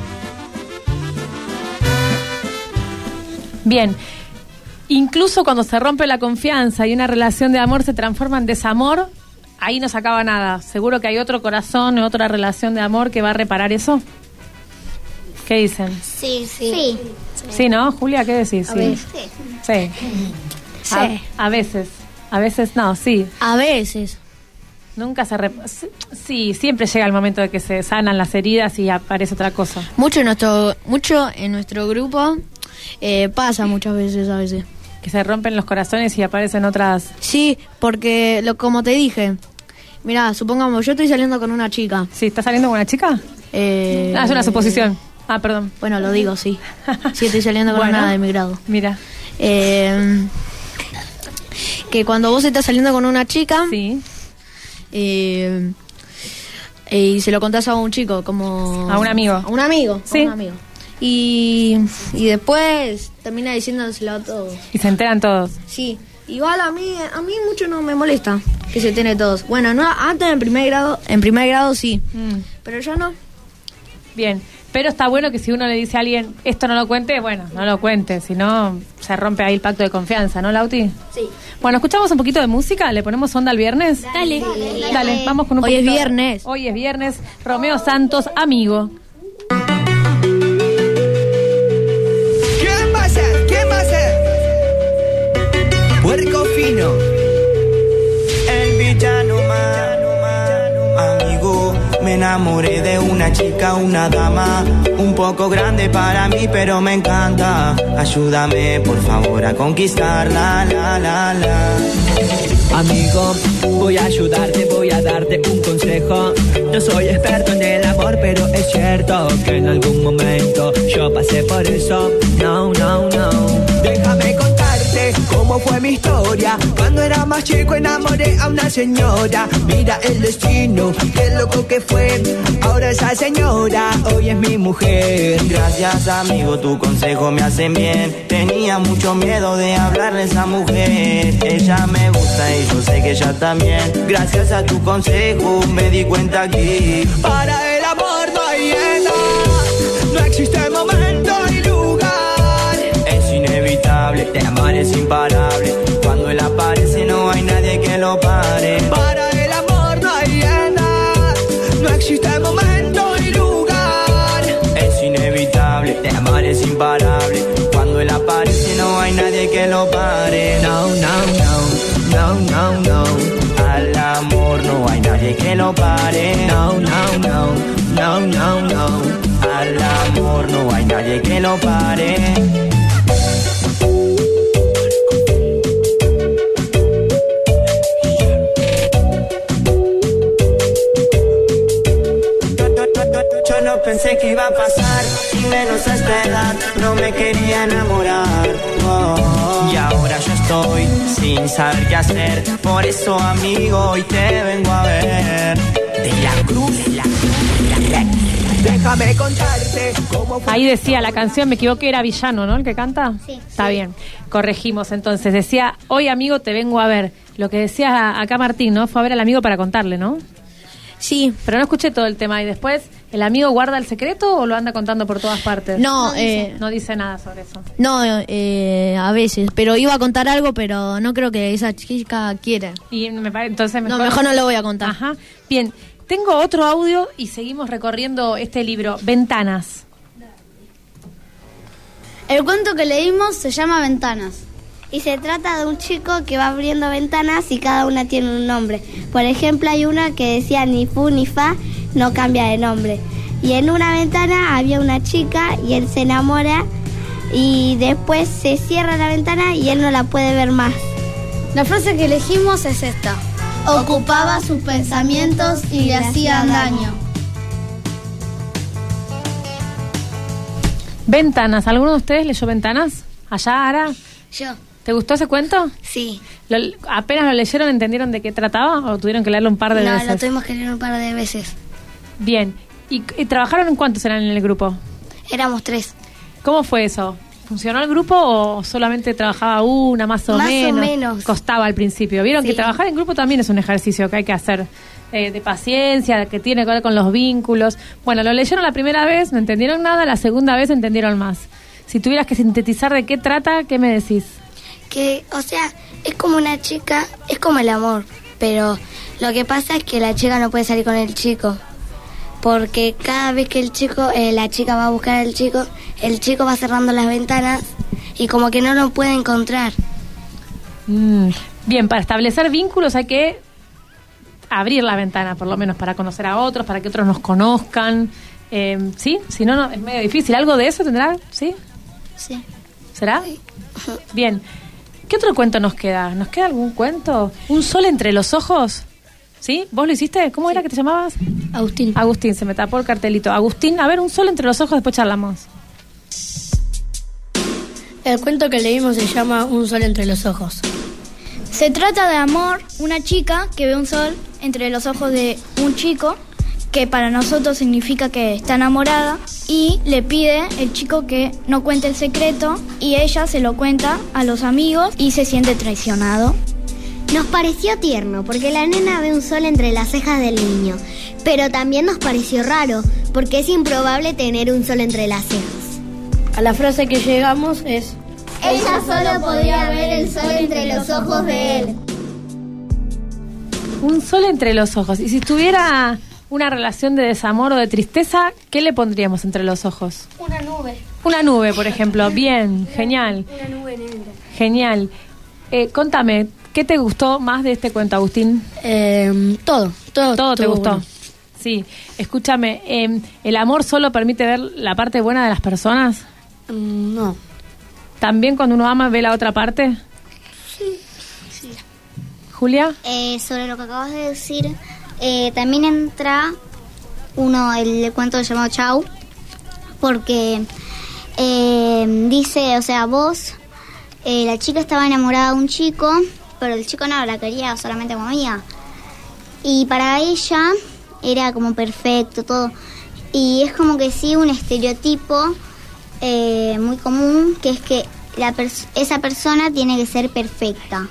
S3: Bien. Incluso cuando se rompe la confianza y una relación de amor se transforma en desamor, ahí no se acaba nada. Seguro que hay otro corazón, otra relación de amor que va a reparar eso. ¿Qué dicen?
S12: Sí, sí. Sí.
S3: Sí, ¿no? Julia, ¿qué decís?
S12: A
S3: Sí.
S12: ver.
S3: Sí.
S8: Sí.
S3: A, a veces. A veces no, sí.
S8: A veces.
S3: Nunca se... rep- sí, sí, siempre llega el momento de que se sanan las heridas y aparece otra cosa.
S8: Mucho en nuestro, mucho en nuestro grupo eh, pasa muchas veces a veces.
S3: Que se rompen los corazones y aparecen otras...
S8: Sí, porque lo como te dije, mirá, supongamos, yo estoy saliendo con una chica.
S3: ¿Sí? ¿Estás saliendo con una chica?
S8: Eh,
S3: Ah, es una suposición. Ah, perdón.
S8: Bueno, lo digo, sí. Sí, estoy saliendo con
S3: Bueno.
S8: una de mi grado.
S3: Mira.
S8: Eh, que cuando vos estás saliendo con una chica...
S3: Sí.
S8: Eh, y se lo contás a un chico, como...
S3: A un amigo.
S8: A un amigo,
S3: Sí.
S8: a un amigo. Y, y después termina diciéndoselo a todos.
S3: Y se enteran todos.
S8: Sí, igual a mí a mí mucho no me molesta que se enteren todos. Bueno, no, antes en primer grado, en primer grado sí,
S3: Mm.
S8: pero yo no.
S3: Bien. Pero está bueno que si uno le dice a alguien, esto no lo cuente, bueno, no lo cuente. Si no, se rompe ahí el pacto de confianza, ¿no, Lauti?
S9: Sí.
S3: Bueno, ¿escuchamos un poquito de música? ¿Le ponemos onda al viernes?
S9: Dale.
S3: Dale, vamos con un
S8: Hoy es
S3: poquito-
S8: viernes.
S3: Hoy es viernes. Romeo Santos, Amigo.
S22: ¿Quién va a ser? ¿Quién va a ser? Puerco fino. El villano más. Amigo, me enamoré de una chica, una dama. Un poco grande para mí, pero me encanta. Ayúdame, por favor, a conquistarla, la, la, la.
S10: Amigo, voy a ayudarte, voy a darte un consejo. No soy experto en el amor, pero es cierto que en algún momento yo pasé por eso. No, no, no.
S22: Déjame contarte cómo fue mi historia. Cuando era más chico enamoré a una señora. Mira el destino, qué loco que fue. Ahora esa señora hoy es mi mujer. Gracias amigo, tu consejo me hace bien. Tenía mucho miedo de hablarle a esa mujer. Ella me gusta y yo sé que ella también. Gracias a tu consejo me di cuenta que para el amor no hay edad. No existe momento y lugar. Es inevitable, el amor es imparable. Cuando él aparece no hay nadie que lo pare. Para el amor no hay edad. No existe momento y lugar. Es inevitable, el amor es imparable. Cuando él aparece no hay nadie que lo pare. No, no, no, no, no, no. Al amor no hay nadie que lo pare. No, no, no, no, no, no. Al amor no hay nadie que lo pare. Yo no pensé que iba a pasar, y menos a esta edad, no me quería enamorar. Oh, y ahora yo estoy sin saber qué hacer, por eso amigo hoy te vengo a ver. De la cruz, de la cruz, de la red. Déjame contarte cómo fue.
S3: Ahí decía la canción, me equivoqué, era Villano, ¿no? El que canta. Sí. Está bien. Corregimos entonces. Decía, hoy amigo te vengo a ver. Lo que decía acá Martín, ¿no? Fue a ver al amigo para contarle, ¿no?
S8: Sí.
S3: Pero no escuché todo el tema. Y después, ¿el amigo guarda el secreto o lo anda contando por todas partes?
S8: No,
S3: no dice,
S8: eh,
S3: no dice nada sobre eso.
S8: No, eh, a veces, pero iba a contar algo, pero no creo que esa chica quiera.
S3: Y me parece, entonces mejor...
S8: No, mejor no lo voy a contar.
S3: Ajá. Bien, tengo otro audio y seguimos recorriendo este libro, Ventanas.
S14: El cuento que leímos se llama Ventanas. Y se trata de un chico que va abriendo ventanas y cada una tiene un nombre. Por ejemplo, hay una que decía ni fu ni fa,
S18: no cambia de nombre. Y en una ventana había una chica y él se enamora y después se cierra la ventana y él no la puede ver más.
S11: La frase que elegimos es esta: ocupaba sus pensamientos y le hacían daño.
S3: Ventanas. ¿Alguno de ustedes leyó Ventanas? ¿Allá, Ara?
S18: Yo.
S3: ¿Te gustó ese cuento?
S18: Sí.
S3: ¿Lo, ¿Apenas lo leyeron, entendieron de qué trataba o tuvieron que leerlo un par de
S18: no,
S3: veces?
S18: No, lo tuvimos que leer un par de veces.
S3: Bien. ¿Y, y trabajaron en cuántos eran en el grupo?
S18: Éramos tres.
S3: ¿Cómo fue eso? ¿Funcionó el grupo o solamente trabajaba una, más o
S18: más
S3: menos?
S18: Más o menos.
S3: Costaba al principio. Vieron sí. que trabajar en grupo también es un ejercicio que hay que hacer eh, de paciencia, que tiene que ver con los vínculos. Bueno, lo leyeron la primera vez, no entendieron nada, la segunda vez entendieron más. Si tuvieras que sintetizar de qué trata, ¿qué me decís?
S18: Que, o sea, es como una chica, es como el amor, pero lo que pasa es que la chica no puede salir con el chico. Porque cada vez que el chico, eh, la chica va a buscar al chico, el chico va cerrando las ventanas y como que no lo puede encontrar.
S3: Mm, bien, para establecer vínculos hay que abrir la ventana, por lo menos, para conocer a otros, para que otros nos conozcan. Eh, ¿Sí? Si no, no, es medio difícil. ¿Algo de eso tendrá? ¿Sí?
S18: Sí.
S3: ¿Será?
S18: Sí.
S3: Bien. ¿Qué otro cuento nos queda? ¿Nos queda algún cuento? ¿Un sol entre los ojos? ¿Sí? ¿Vos lo hiciste? ¿Cómo sí. era que te llamabas?
S18: Agustín.
S3: Agustín, se me tapó el cartelito. Agustín, a ver, un sol entre los ojos, después charlamos.
S11: El cuento que leímos se llama Un sol entre los ojos.
S19: Se trata de amor, una chica que ve un sol entre los ojos de un chico, que para nosotros significa que está enamorada, y le pide el chico que no cuente el secreto, y ella se lo cuenta a los amigos y se siente traicionado.
S12: Nos pareció tierno porque la nena ve un sol entre las cejas del niño, pero también nos pareció raro porque es improbable tener un sol entre las cejas.
S11: A la frase que llegamos es:
S12: ella solo podía ver el sol entre los ojos de él.
S3: Un sol entre los ojos. Y si tuviera una relación de desamor o de tristeza, ¿qué le pondríamos entre los ojos?
S18: Una nube.
S3: Una nube, por ejemplo. Bien, genial.
S18: Una nube negra.
S3: Genial. Eh, contame, ¿qué te gustó más de este cuento, Agustín?
S11: Eh, todo, todo.
S3: Todo te gustó.
S11: Bueno.
S3: Sí. Escúchame, eh, ¿el amor solo permite ver la parte buena de las personas?
S11: Mm, no.
S3: ¿También cuando uno ama ve la otra parte?
S12: Sí. Sí.
S3: ¿Julia?
S14: Eh, sobre lo que acabas de decir, eh, también entra uno, el cuento llamado Chau, porque eh, dice, o sea, vos, eh, la chica estaba enamorada de un chico, pero el chico no la quería solamente como amiga. Y para ella era como perfecto todo. Y es como que sí, un estereotipo eh, muy común, que es que la pers- esa persona tiene que ser perfecta.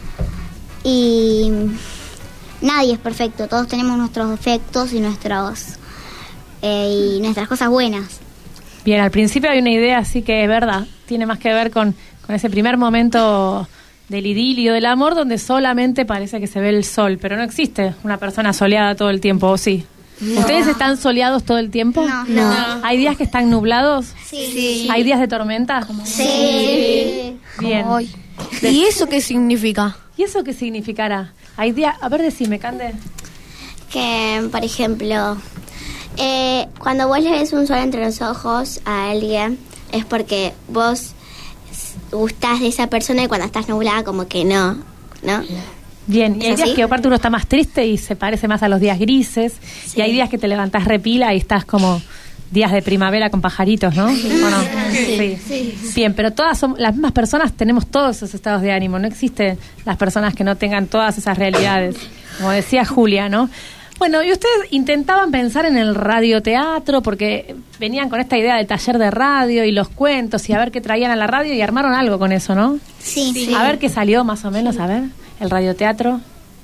S14: Y nadie es perfecto, todos tenemos nuestros defectos y nuestros eh, y nuestras cosas buenas.
S3: Bien, al principio hay una idea así que es verdad, tiene más que ver con, con ese primer momento del idilio del amor donde solamente parece que se ve el sol, pero no existe una persona soleada todo el tiempo, ¿o sí?
S14: No.
S3: ¿Ustedes están soleados todo el tiempo?
S14: No. No.
S3: ¿Hay días que están nublados?
S14: Sí. Sí.
S3: ¿Hay días de tormenta?
S14: Sí.
S3: Bien.
S8: ¿Y eso qué significa?
S3: ¿Y eso qué significará? Hay días, a ver, decime, Cande.
S12: Que, por ejemplo, eh, cuando vos le ves un sol entre los ojos a alguien, es porque vos gustás de esa persona y cuando estás nublada como que no, ¿no?
S3: Bien, y hay
S12: ¿Es
S3: días
S12: así?
S3: que aparte uno está más triste y se parece más a los días grises,
S12: Sí.
S3: y hay días que te levantás repila y estás como días de primavera con pajaritos, ¿no? ¿O no?
S12: Sí.
S3: Sí. Bien, pero todas son las mismas personas, tenemos todos esos estados de ánimo, no existen las personas que no tengan todas esas realidades, como decía Julia, ¿no? Bueno, y ustedes intentaban pensar en el radioteatro porque venían con esta idea del taller de radio y los cuentos y a ver qué traían a la radio y armaron algo con eso, ¿no?
S14: Sí. Sí.
S3: A ver qué salió más o menos, a ver, el radioteatro.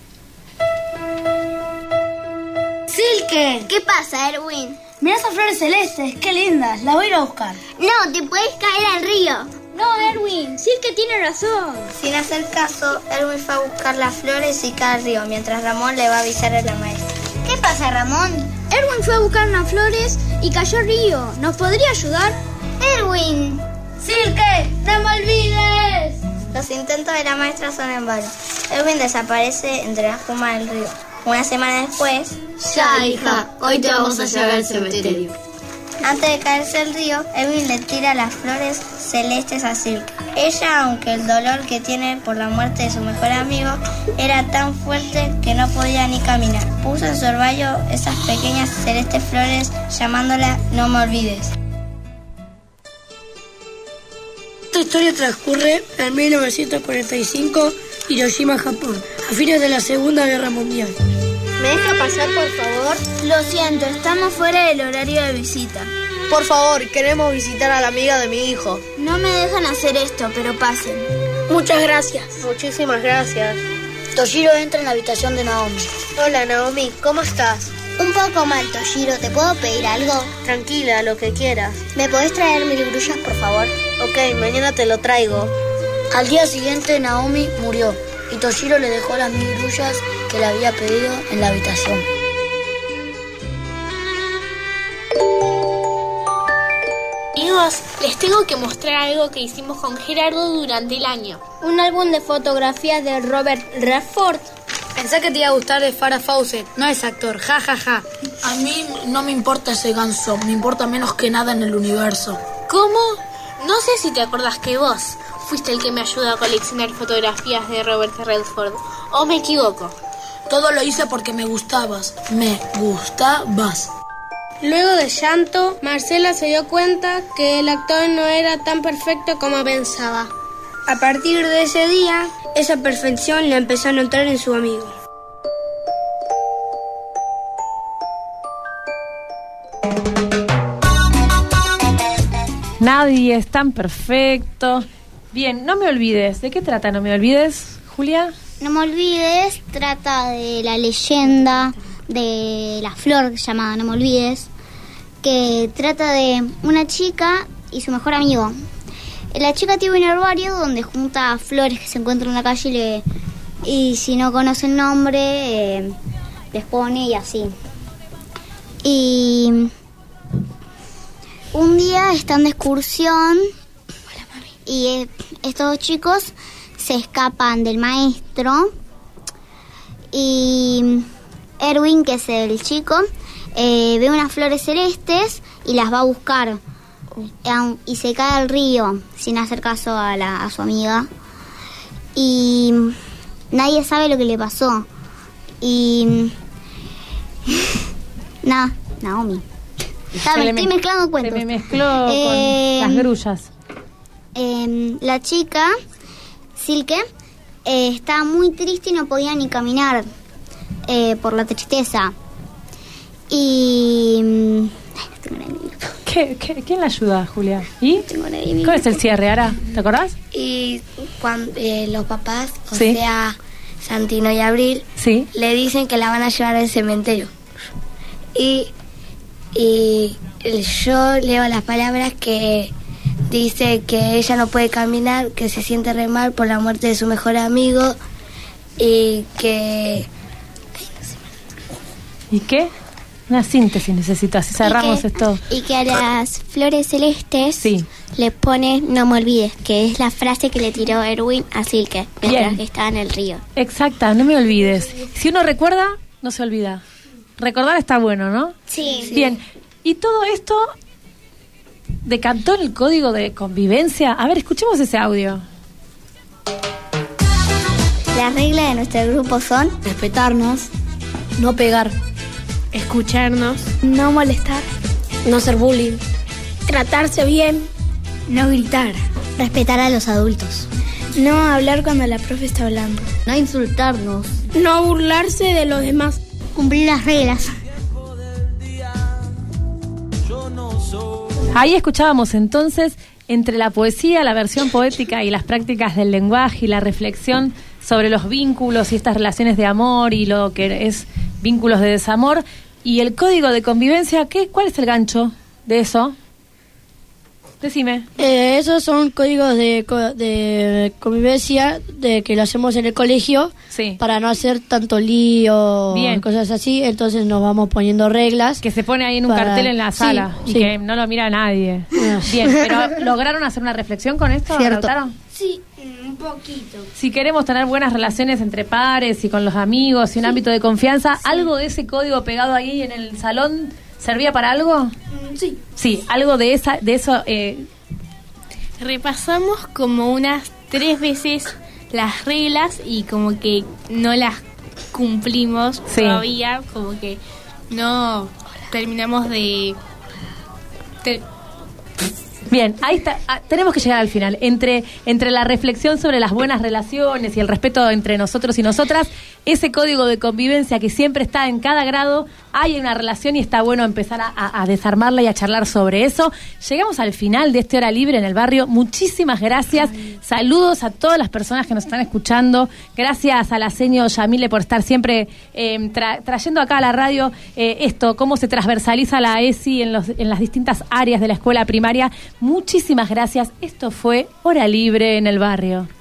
S12: Silke, ¿qué pasa, Erwin?
S19: Mirá esas flores celestes, qué lindas, las voy a ir a buscar.
S12: No, te puedes caer al río.
S19: No, Erwin, sí que tiene razón.
S18: Sin hacer caso, Erwin fue a buscar las flores y cae al río, mientras Ramón le va a avisar a la maestra.
S12: ¿Qué pasa, Ramón?
S19: Erwin fue a buscar unas flores y cayó al río. ¿Nos podría ayudar?
S12: Erwin.
S19: Silke, no me olvides.
S18: Los intentos de la maestra son en vano. Erwin desaparece entre la espuma del río.
S11: Una semana después...
S9: Ya, hija, hoy te vamos a llevar al cementerio.
S11: Antes de caerse el río, Erwin le tira las flores celestes a Silke. Ella, aunque el dolor que tiene por la muerte de su mejor amigo era tan fuerte que no podía ni caminar, puso en su orvallo esas pequeñas celestes flores llamándola No me olvides.
S20: Esta historia transcurre en mil novecientos cuarenta y cinco, Hiroshima, Japón, a fines de la Segunda Guerra Mundial.
S11: ¿Me deja pasar, por favor?
S19: Lo siento, estamos fuera del horario de visita.
S16: Por favor, queremos visitar a la amiga de mi hijo.
S19: No me dejan hacer esto, pero pasen.
S20: Muchas gracias.
S11: Muchísimas gracias.
S7: Toshiro entra en la habitación de Naomi.
S11: Hola, Naomi, ¿cómo estás?
S12: Un poco mal, Toshiro. ¿Te puedo pedir algo?
S11: Tranquila, lo que quieras.
S12: ¿Me podés traer mil grullas, por favor?
S11: Ok, mañana te lo traigo.
S7: Al día siguiente, Naomi murió y Toshiro le dejó las mil grullas que le había pedido en la habitación.
S15: Amigos, les tengo que mostrar algo que hicimos con Gerardo durante el año.
S19: Un álbum de fotografías de Robert Redford.
S17: Pensé que te iba a gustar de Farrah Fawcett, no es actor, ja ja ja.
S8: A mí no me importa ese ganso, me importa menos que nada en el universo.
S15: ¿Cómo? No sé si te acordás que vos fuiste el que me ayudó a coleccionar fotografías de Robert Redford, o me equivoco.
S8: Todo lo hice porque me gustabas, me gustabas.
S13: Luego de llanto, Marcela se dio cuenta que el actor no era tan perfecto como pensaba.
S11: A partir de ese día, esa perfección la empezó a notar en su amigo.
S3: Nadie es tan perfecto. Bien, no me olvides. ¿De qué trata No me olvides, Julia?
S14: No me olvides, trata de la leyenda de la flor llamada No me olvides, que trata de una chica y su mejor amigo. La chica tiene un herbario donde junta flores que se encuentran en la calle y, le, y si no conoce el nombre, eh, les pone y así. Y un día están de excursión y eh, estos dos chicos se escapan del maestro y Erwin, que es el chico, eh, ve unas flores celestes y las va a buscar y se cae al río sin hacer caso a, la, a su amiga y nadie sabe lo que le pasó y nada, Naomi. Está, me estoy mezclando cuentos.
S3: Se me mezcló eh, con las grullas.
S14: Eh, la chica, Silke, eh, estaba muy triste y no podía ni caminar eh, por la tristeza. Y...
S3: ¿Qué, qué, ¿Quién la ayuda, Julia? ¿Y? ¿Cuál es el cierre, Ara? ¿Te acordás?
S11: Y cuando eh, los papás, o
S3: sí.
S11: sea, Santino y Abril,
S3: sí.
S11: le dicen que la van a llevar al cementerio. Y, y yo leo las palabras que dice que ella no puede caminar, que se siente re mal por la muerte de su mejor amigo y que...
S3: ¿Y qué? Una síntesis necesito, así cerramos
S14: y que,
S3: esto.
S14: Y que a las flores celestes
S3: sí.
S14: le pone No me olvides, que es la frase que le tiró Erwin a Silke mientras que estaba en el río.
S3: Exacta, no me olvides. Si uno recuerda, no se olvida. Recordar está bueno, ¿no?
S14: Sí.
S3: Bien, y todo esto decantó en el código de convivencia. A ver, escuchemos ese audio.
S14: Las reglas de nuestro grupo son
S8: respetarnos, no pegar,
S15: escucharnos,
S19: no molestar,
S20: no hacer bullying,
S19: tratarse bien,
S14: no gritar, respetar a los adultos,
S19: no hablar cuando la profe está hablando,
S14: no insultarnos,
S13: no burlarse de los demás,
S14: cumplir las reglas.
S3: Ahí escuchábamos entonces, entre la poesía, la versión poética y las prácticas del lenguaje y la reflexión sobre los vínculos y estas relaciones de amor y lo que es vínculos de desamor y el código de convivencia. ¿Qué? ¿Cuál es el gancho de eso? Decime.
S20: Eh, esos son códigos de, de convivencia de que lo hacemos en el colegio
S3: sí.
S20: para no hacer tanto lío,
S3: bien.
S20: Cosas así. Entonces nos vamos poniendo reglas.
S3: Que se pone ahí en un para... cartel en la sala sí, y sí. que no lo mira nadie. No. Bien, pero ¿lograron hacer una reflexión con esto?
S20: Cierto.
S19: Sí, un Un poquito.
S3: Si queremos tener buenas relaciones entre pares y con los amigos y un sí. ámbito de confianza, sí. ¿algo de ese código pegado ahí en el salón servía para algo?
S19: Mm, sí.
S3: Sí, algo de esa, de eso. Eh...
S15: Repasamos como unas tres veces las reglas y como que no las cumplimos sí. todavía, como que no terminamos de... Ter...
S3: Bien, ahí está. Ah, tenemos que llegar al final. Entre, entre la reflexión sobre las buenas relaciones y el respeto entre nosotros y nosotras, ese código de convivencia que siempre está en cada grado, hay una relación y está bueno empezar a, a, a desarmarla y a charlar sobre eso. Llegamos al final de este Hora Libre en el Barrio. Muchísimas gracias. Saludos a todas las personas que nos están escuchando. Gracias a la seño Yamile por estar siempre eh, tra- trayendo acá a la radio eh, esto, cómo se transversaliza la E S I en, los, en las distintas áreas de la escuela primaria. Muchísimas gracias. Esto fue Hora Libre en el Barrio.